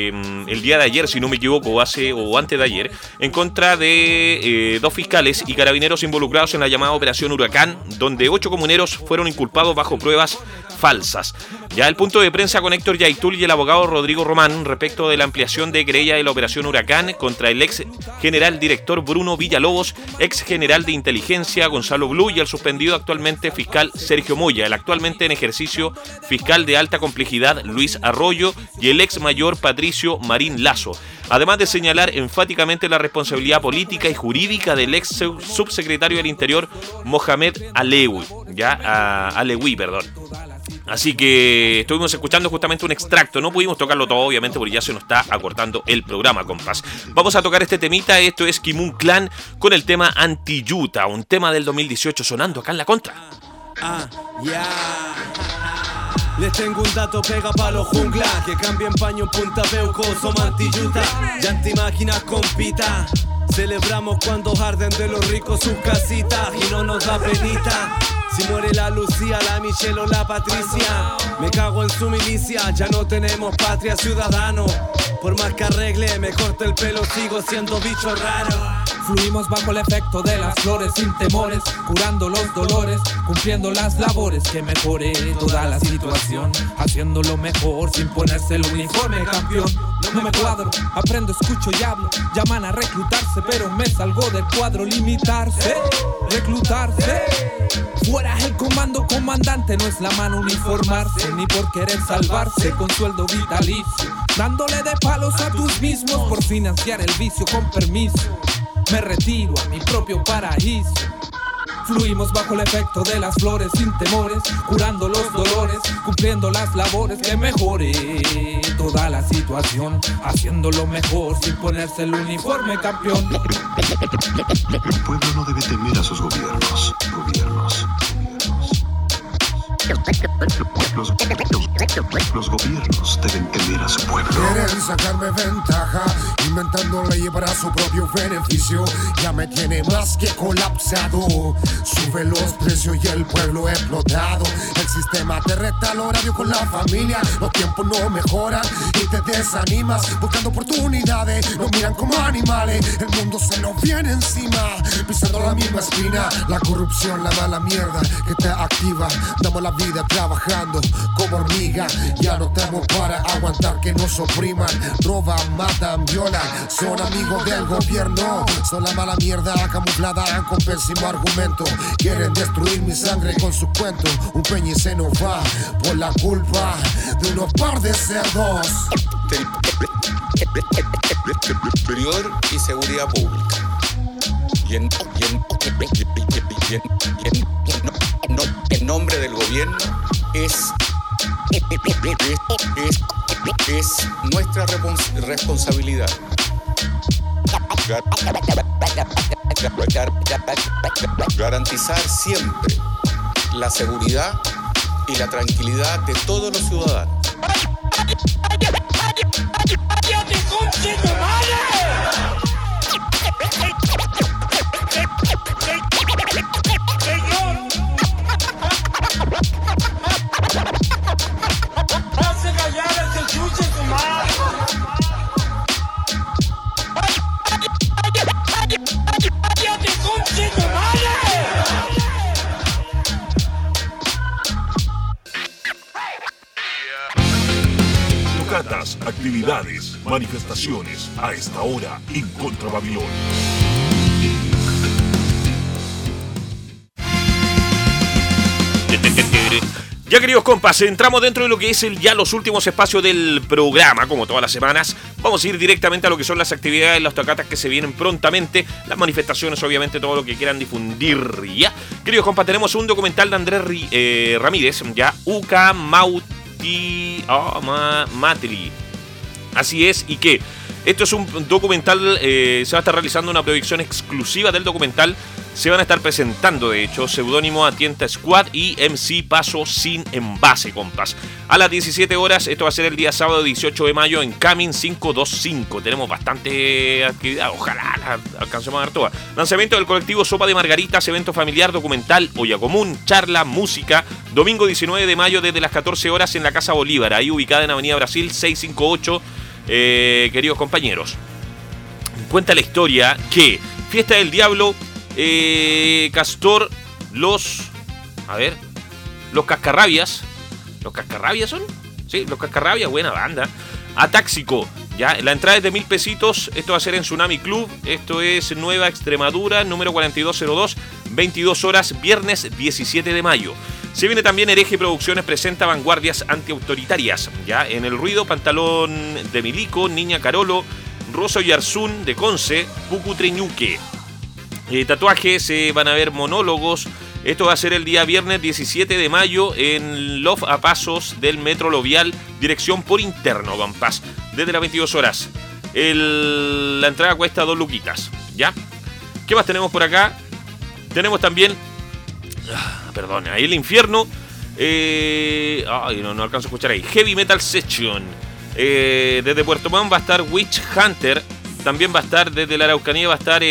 el día de ayer, si no me equivoco, o antes de ayer, en contra de 2 fiscales y carabineros carabineros involucrados en la llamada Operación Huracán, donde 8 comuneros fueron inculpados bajo pruebas falsas. Ya el punto de prensa con Héctor Yaitul y el abogado Rodrigo Román respecto de la ampliación de querella de la Operación Huracán contra el ex general director Bruno Villalobos, ex general de inteligencia Gonzalo Blue y el suspendido actualmente fiscal Sergio Moya, el actualmente en ejercicio fiscal de alta complejidad Luis Arroyo y el ex mayor Patricio Marín Lazo. Además de señalar enfáticamente la responsabilidad política y jurídica del ex subsecretario del Interior Mohamed Alewi, Así que estuvimos escuchando justamente un extracto, no pudimos tocarlo todo obviamente porque ya se nos está acortando el programa, compas. Vamos a tocar este temita, esto es Kimun Clan con el tema Anti-Yuta, un tema del 2018 sonando acá en La Contra. Les tengo un dato, pega pa' los jungla, que cambien paño en Punta Peuco, somos anti-yuta, y anti-máquinas compita. Celebramos cuando arden de los ricos sus casitas y no nos da penita. Si muere la Lucía, la Michelle o la Patricia, me cago en su milicia, ya no tenemos patria ciudadano. Por más que arregle, me corte el pelo, sigo siendo bicho raro. Fluimos bajo el efecto de las flores sin temores, curando los dolores, cumpliendo las labores, que mejore toda la situación, haciendo lo mejor sin ponerse el uniforme campeón. No me cuadro, aprendo, escucho y hablo, llaman a reclutarse, pero me salgo del cuadro. Limitarse, reclutarse, fuera el comando, comandante, no es la mano uniformarse, ni por querer salvarse con sueldo vitalicio, dándole de palos a tus mismos por financiar el vicio con permiso. Me retiro a mi propio paraíso. Fluimos bajo el efecto de las flores sin temores, curando los dolores, cumpliendo las labores, que mejore toda la situación, haciendo lo mejor sin ponerse el uniforme campeón. El pueblo no debe temer a sus gobiernos. Los gobiernos deben temer a su pueblo. Quieren sacarme ventaja, inventando leyes para su propio beneficio. Ya me tiene más que colapsado. Sube los precios y el pueblo explotado. El sistema te reta el horario con la familia. Los tiempos no mejoran y te desanimas. Buscando oportunidades, nos miran como animales. El mundo se nos viene encima, pisando la misma espina. La corrupción, la mala mierda que te activa. Damos la vida trabajando como hormiga. Ya no estamos para aguantar que nos opriman. Roban, matan, violan. Son amigos del gobierno. Son la mala mierda camuflada con pésimo argumento. Quieren destruir mi sangre con sus cuentos. Un peñi se nos va por la culpa de unos par de cerdos. Superior y seguridad pública. En nombre del gobierno es nuestra responsabilidad garantizar siempre la seguridad y la tranquilidad de todos los ciudadanos. Tocatas, actividades, manifestaciones a esta hora en Contra Babilón. Ya, queridos compas, entramos dentro de lo que es ya los últimos espacios del programa, como todas las semanas. Vamos a ir directamente a lo que son las actividades, las tocatas que se vienen prontamente, las manifestaciones, obviamente, todo lo que quieran difundir. Ya, queridos compas, tenemos un documental de Andrés Ramírez, ya, Uca Matri. Así es, y que esto es un documental, se va a estar realizando una proyección exclusiva del documental. Se van a estar presentando, de hecho, seudónimo Atienta Squad y MC Paso Sin Envase, compas. A las 17 horas, esto va a ser el día sábado 18 de mayo en Camin 525. Tenemos bastante actividad, ojalá la alcancemos a dar toda. Lanzamiento del colectivo Sopa de Margaritas, evento familiar, documental, olla común, charla, música. Domingo 19 de mayo desde las 14 horas en la Casa Bolívar, ahí ubicada en Avenida Brasil 658. Queridos compañeros, cuenta la historia que Fiesta del Diablo Castor, los Cascarrabias. ¿Los Cascarrabias son? Sí, los Cascarrabias, buena banda. Atáxico, ya, la entrada es de 1.000 pesitos. Esto va a ser en Tsunami Club. Esto es Nueva Extremadura, número 4202, 22 horas, viernes 17 de mayo. Se viene también Hereje Producciones, presenta Vanguardias Antiautoritarias. Ya, en el ruido, Pantalón de Milico, Niña Carolo, Rosso y Arzún de Conce, Pucutreñuque. Tatuajes, van a haber monólogos. Esto va a ser el día viernes 17 de mayo en Love a Pasos del Metro Lovial, dirección por interno, compas, desde las 22 horas. La entrada cuesta 2 luquitas, ¿ya? ¿Qué más tenemos por acá? Tenemos también... perdón, ahí el infierno. No alcanzo a escuchar ahí. Heavy Metal Session. Desde Puerto Montt va a estar Witch Hunter. También va a estar desde la Araucanía, va a estar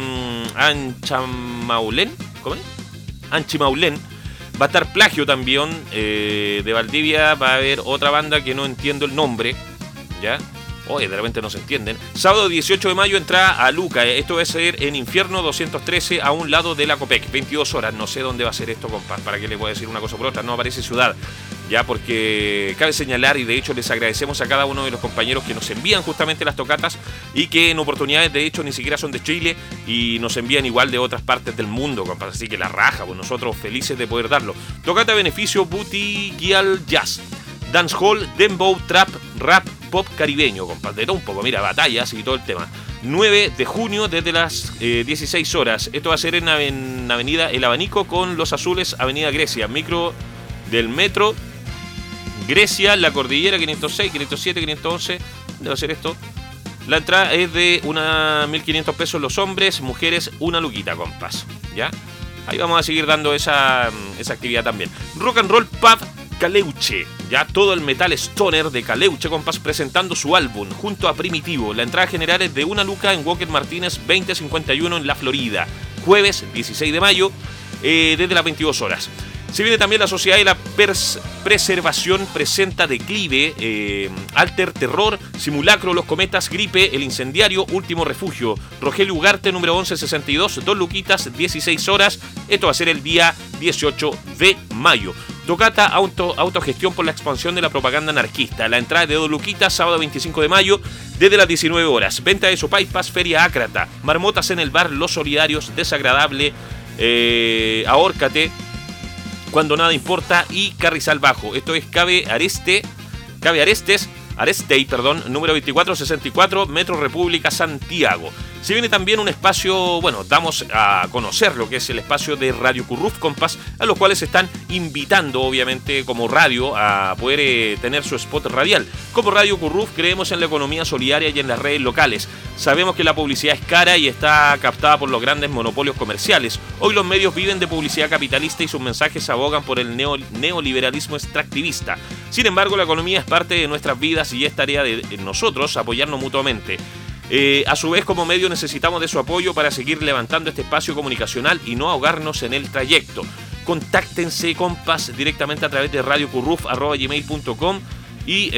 Anchamaulén. ¿Cómo es? Anchimaulén. Va a estar Plagio también. De Valdivia va a haber otra banda que no entiendo el nombre. ¿Ya? Oye, de repente no se entienden. Sábado 18 de mayo entra a Luca. Esto va a ser en Infierno 213 a un lado de la Copec. 22 horas. No sé dónde va a ser esto, compadre. Para que le pueda decir una cosa por otra. No aparece ciudad. Ya, porque cabe señalar, y de hecho les agradecemos a cada uno de los compañeros que nos envían justamente las tocatas y que en oportunidades de hecho ni siquiera son de Chile y nos envían igual de otras partes del mundo, compadre. Así que la raja, pues nosotros felices de poder darlo. Tocata beneficio Booty Gial Jazz, Dancehall, Dembow, Trap, Rap, Pop caribeño, compadre. De todo un poco, mira, batallas y todo el tema. 9 de junio desde las 16 horas. Esto va a ser en Avenida El Abanico con Los Azules, Avenida Grecia. Micro del metro Grecia, La Cordillera, 506, 507, 511. Debe ser esto. La entrada es de 1.500 pesos los hombres, mujeres, una luquita, compas. ¿Ya? Ahí vamos a seguir dando esa actividad también. Rock and Roll Pub Caleuche. Ya, todo el metal stoner de Caleuche, compas, presentando su álbum junto a Primitivo. La entrada general es de 1 luca en Walker Martínez 2051 en La Florida. Jueves 16 de mayo, desde las 22 horas. Se viene también la Sociedad de la Preservación, presenta Declive, Alter Terror, Simulacro, Los Cometas, Gripe, El Incendiario, Último Refugio. Rogelio Ugarte, número 1162, 2 luquitas, 16 horas. Esto va a ser el día 18 de mayo. Tocata Autogestión por la expansión de la propaganda anarquista. La entrada es de 2 luquitas, sábado 25 de mayo, desde las 19 horas. Venta de sopaipas, Feria Ácrata, Marmotas en el bar, Los Solidarios, Desagradable, Ahórcate, Cuando Nada Importa y Carrizal Bajo. Esto es Cabe Arestey, número 2464, Metro República, Santiago. Se viene también un espacio, bueno, damos a conocer lo que es el espacio de Radio Curruf, compas, a los cuales están invitando, obviamente, como radio, a poder tener su spot radial. Como Radio Curruf creemos en la economía solidaria y en las redes locales. Sabemos que la publicidad es cara y está captada por los grandes monopolios comerciales. Hoy los medios viven de publicidad capitalista y sus mensajes abogan por el neoliberalismo extractivista. Sin embargo, la economía es parte de nuestras vidas y es tarea de nosotros apoyarnos mutuamente. A su vez, como medio necesitamos de su apoyo para seguir levantando este espacio comunicacional y no ahogarnos en el trayecto. Contáctense, compas, directamente a través de radiocurruf@gmail.com y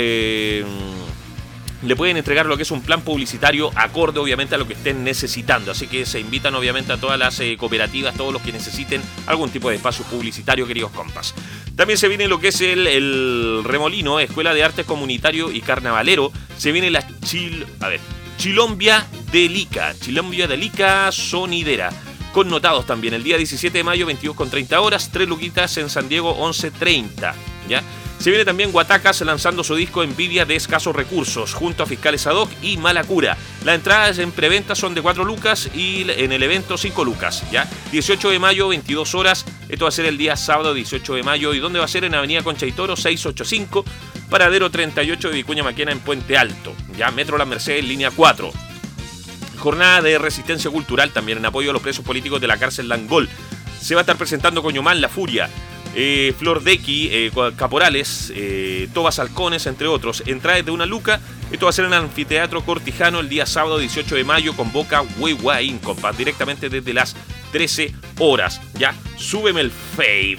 le pueden entregar lo que es un plan publicitario acorde obviamente a lo que estén necesitando. Así que se invitan obviamente a todas las cooperativas, todos los que necesiten algún tipo de espacio publicitario, queridos compas. También se viene lo que es el Remolino, Escuela de Arte Comunitario y Carnavalero. Se viene la Chilombia de Lica sonidera. Connotados también el día 17 de mayo, 22:30 horas, 3 luquitas en San Diego, 11:30. ¿Ya? Se viene también Guatacas lanzando su disco Envidia de Escasos Recursos, junto a Fiscales Ad Hoc y Mala Cura. Las entradas en preventa son de 4 lucas y en el evento 5 lucas. ¿Ya? 18 de mayo, 22 horas. Esto va a ser el día sábado 18 de mayo. ¿Y dónde va a ser? En Avenida Concha y Toro, 685. Paradero 38 de Vicuña Maquena en Puente Alto. Ya, Metro La Merced, línea 4. Jornada de resistencia cultural también en apoyo a los presos políticos de la cárcel Langol. Se va a estar presentando Coñomán, La Furia, Flor Dequi, Caporales, Tobas Halcones, entre otros. Entradas de 1 luca. Esto va a ser en el Anfiteatro Cortijano el día sábado 18 de mayo. Convoca Huehuaín, compas, directamente desde las 13 horas. Ya, súbeme el fave.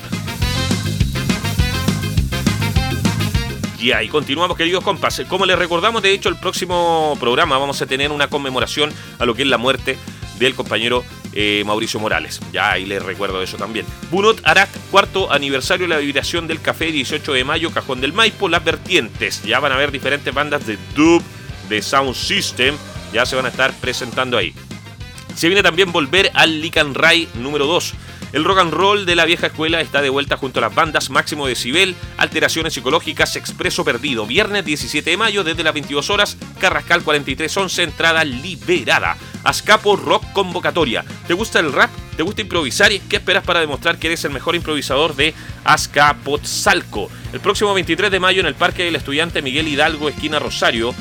Y continuamos, queridos compas. Como les recordamos, de hecho, el próximo programa vamos a tener una conmemoración a lo que es la muerte del compañero Mauricio Morales. Ya ahí les recuerdo eso también. Bunot Arat, cuarto aniversario de la vibración del café, 18 de mayo, Cajón del Maipo, Las Vertientes. Ya van a haber diferentes bandas de dub, de sound system, ya se van a estar presentando ahí. Se viene también volver al Lican Ray número 2. El rock and roll de la vieja escuela está de vuelta junto a las bandas Máximo Decibel, Alteraciones Psicológicas, Expreso Perdido. Viernes 17 de mayo desde las 22 horas, Carrascal 4311, entrada liberada. Azcapo Rock Convocatoria. ¿Te gusta el rap? ¿Te gusta improvisar? ¿Y qué esperas para demostrar que eres el mejor improvisador de Azcapotzalco? El próximo 23 de mayo en el Parque del Estudiante Miguel Hidalgo, esquina Rosario,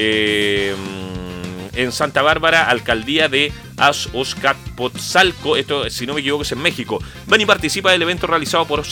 en Santa Bárbara, alcaldía de Azcapotzalco. Esto, si no me equivoco, es en México. Ven y participa del evento realizado por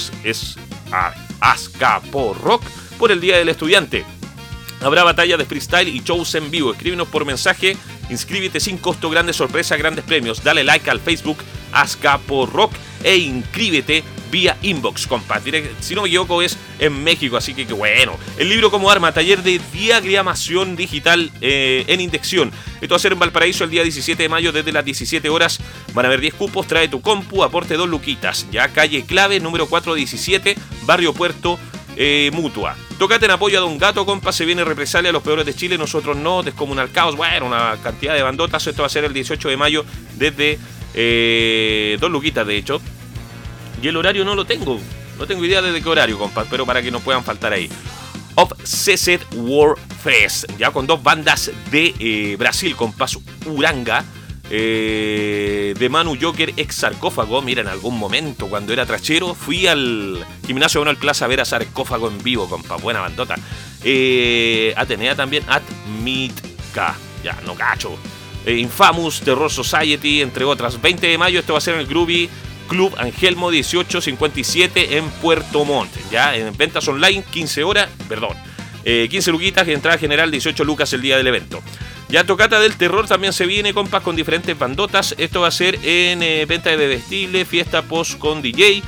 Azcapo Rock por el Día del Estudiante. Habrá batalla de freestyle y shows en vivo. Escríbenos por mensaje. Inscríbete sin costo. Grandes sorpresas, grandes premios. Dale like al Facebook Azcapo Rock e inscríbete vía inbox, compa. Si no me equivoco, es en México, así que bueno. El libro como arma, taller de diagramación digital en Indección. Esto va a ser en Valparaíso el día 17 de mayo desde las 17 horas. Van a haber 10 cupos, trae tu compu, aporte 2 luquitas. Ya calle Clave, número 417, Barrio Puerto Mutua. Tócate en apoyo a Don Gato, compa. Se viene represalia a los peores de Chile, nosotros no. Descomunal Caos, bueno, una cantidad de bandotas. Esto va a ser el 18 de mayo desde 2 luquitas, de hecho. Y el horario no lo tengo. No tengo idea de qué horario, compa, pero para que no puedan faltar ahí. Obsessed War Fest, ya con 2 bandas de Brasil, compas. Uranga, de Manu Joker, ex Sarcófago. Mira, en algún momento, cuando era trachero, fui al gimnasio Manuel Plaza a ver a Sarcófago en vivo, compa. Buena bandota. Atenea también, Admitka. Ya, no cacho. Infamous, Terror Society, entre otras. 20 de mayo, esto va a ser en el Groovy Club Angelmo 1857 en Puerto Montt. Ya en ventas online 15 luquitas, entrada general 18 lucas el día del evento. Ya Tocata del Terror también se viene, compas, con diferentes bandotas. Esto va a ser en venta de bebestible, fiesta post con DJ.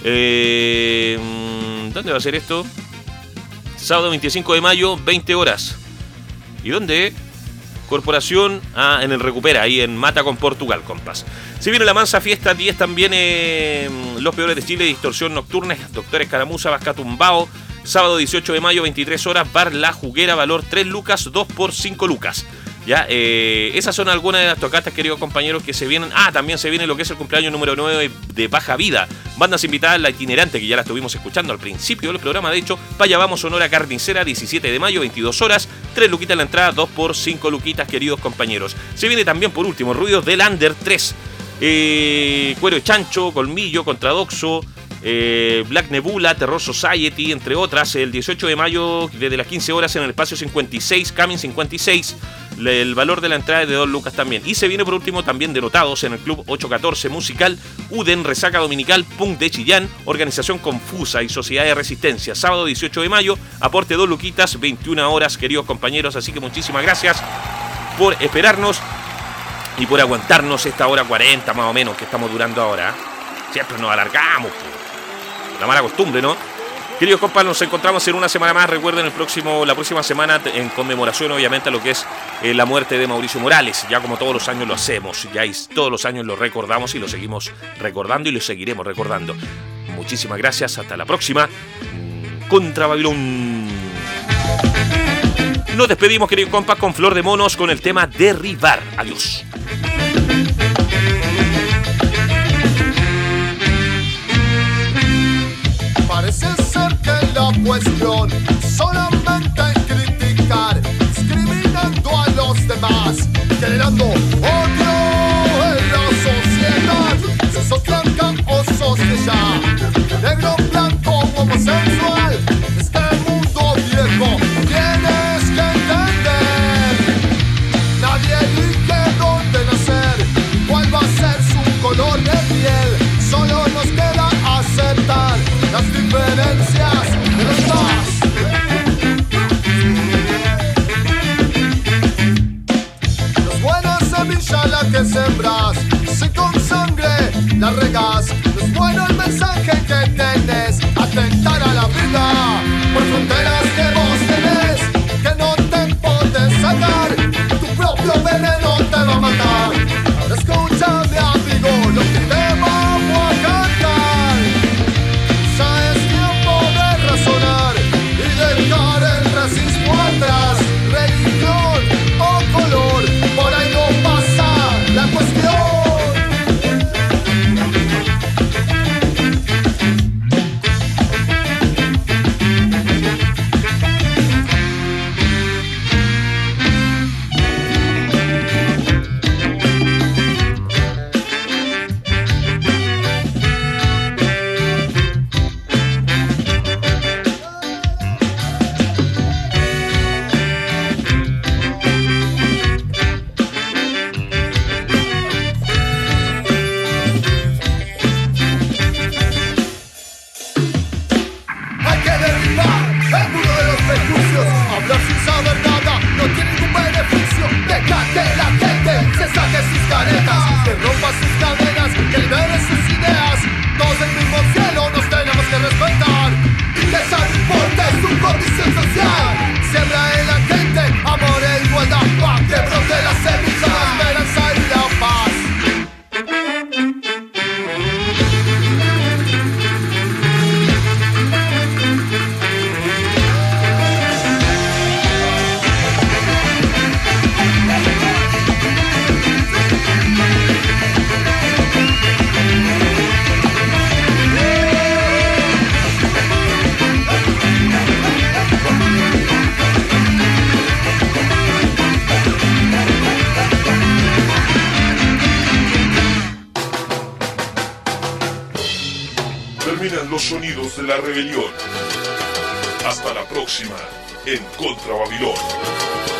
¿Dónde va a ser esto? Sábado 25 de mayo, 20 horas. ¿Y dónde? Corporación en el Recupera, ahí en Mata con Portugal, compas. Se viene la mansa fiesta 10 también Los Peores de Chile, Distorsión Nocturna, Doctores Caramuza, Vascatumbao. Sábado 18 de mayo, 23 horas, Bar La Juguera, valor 3 lucas, 2 por 5 lucas. Ya, esas son algunas de las tocatas, queridos compañeros, que se vienen. También se viene lo que es el cumpleaños número 9 de Baja Vida. Bandas invitadas, La Itinerante, que ya la estuvimos escuchando al principio del programa. De hecho, Vaya Vamos, Sonora Carnicera, 17 de mayo, 22 horas. 3 luquitas la entrada, 2 por 5 luquitas, queridos compañeros. Se viene también, por último, Ruidos del Under 3. Cuero de Chancho, Colmillo, Contradoxo, Black Nebula, Terror Society, entre otras. El 18 de mayo, desde las 15 horas, en el espacio 56, Camin 56. El valor de la entrada es de 2 lucas también. Y se viene por último también Denotados en el Club 814 Musical, Uden, Resaca Dominical, Punk de Chillán, Organización Confusa y Sociedad de Resistencia. Sábado 18 de mayo, aporte 2 luquitas, 21 horas, queridos compañeros. Así que muchísimas gracias por esperarnos y por aguantarnos esta hora 40 más o menos que estamos durando ahora. Siempre nos alargamos, la mala costumbre, ¿no? Queridos compas, nos encontramos en una semana más. Recuerden, la próxima semana, en conmemoración obviamente a lo que es la muerte de Mauricio Morales. Ya como todos los años lo hacemos, ya todos los años lo recordamos y lo seguimos recordando y lo seguiremos recordando. Muchísimas gracias, hasta la próxima. Contra Babilón. Nos despedimos, queridos compas, con Flor de Monos, con el tema Derribar. Adiós. Parece ser que la cuestión solamente criticar, discriminando a los demás, generando odio en la sociedad. Si sos blanca o sos bella, negro, blanco, homosexual, este mundo viejo tienes que entender. Nadie elige dónde nacer, cuál va a ser su color de piel. Solo nos queda aceptar las diferencias de los demás. No es buena semilla la que sembras, si con sangre la regas. No es bueno el mensaje que tenés, atentar a la vida por fronteras que vos tenés, que no te podés sacar. Tu propio veneno te va a matar. Ahora escúchame, amigo, terminan los sonidos de la rebelión. Hasta la próxima en Contra Babilón.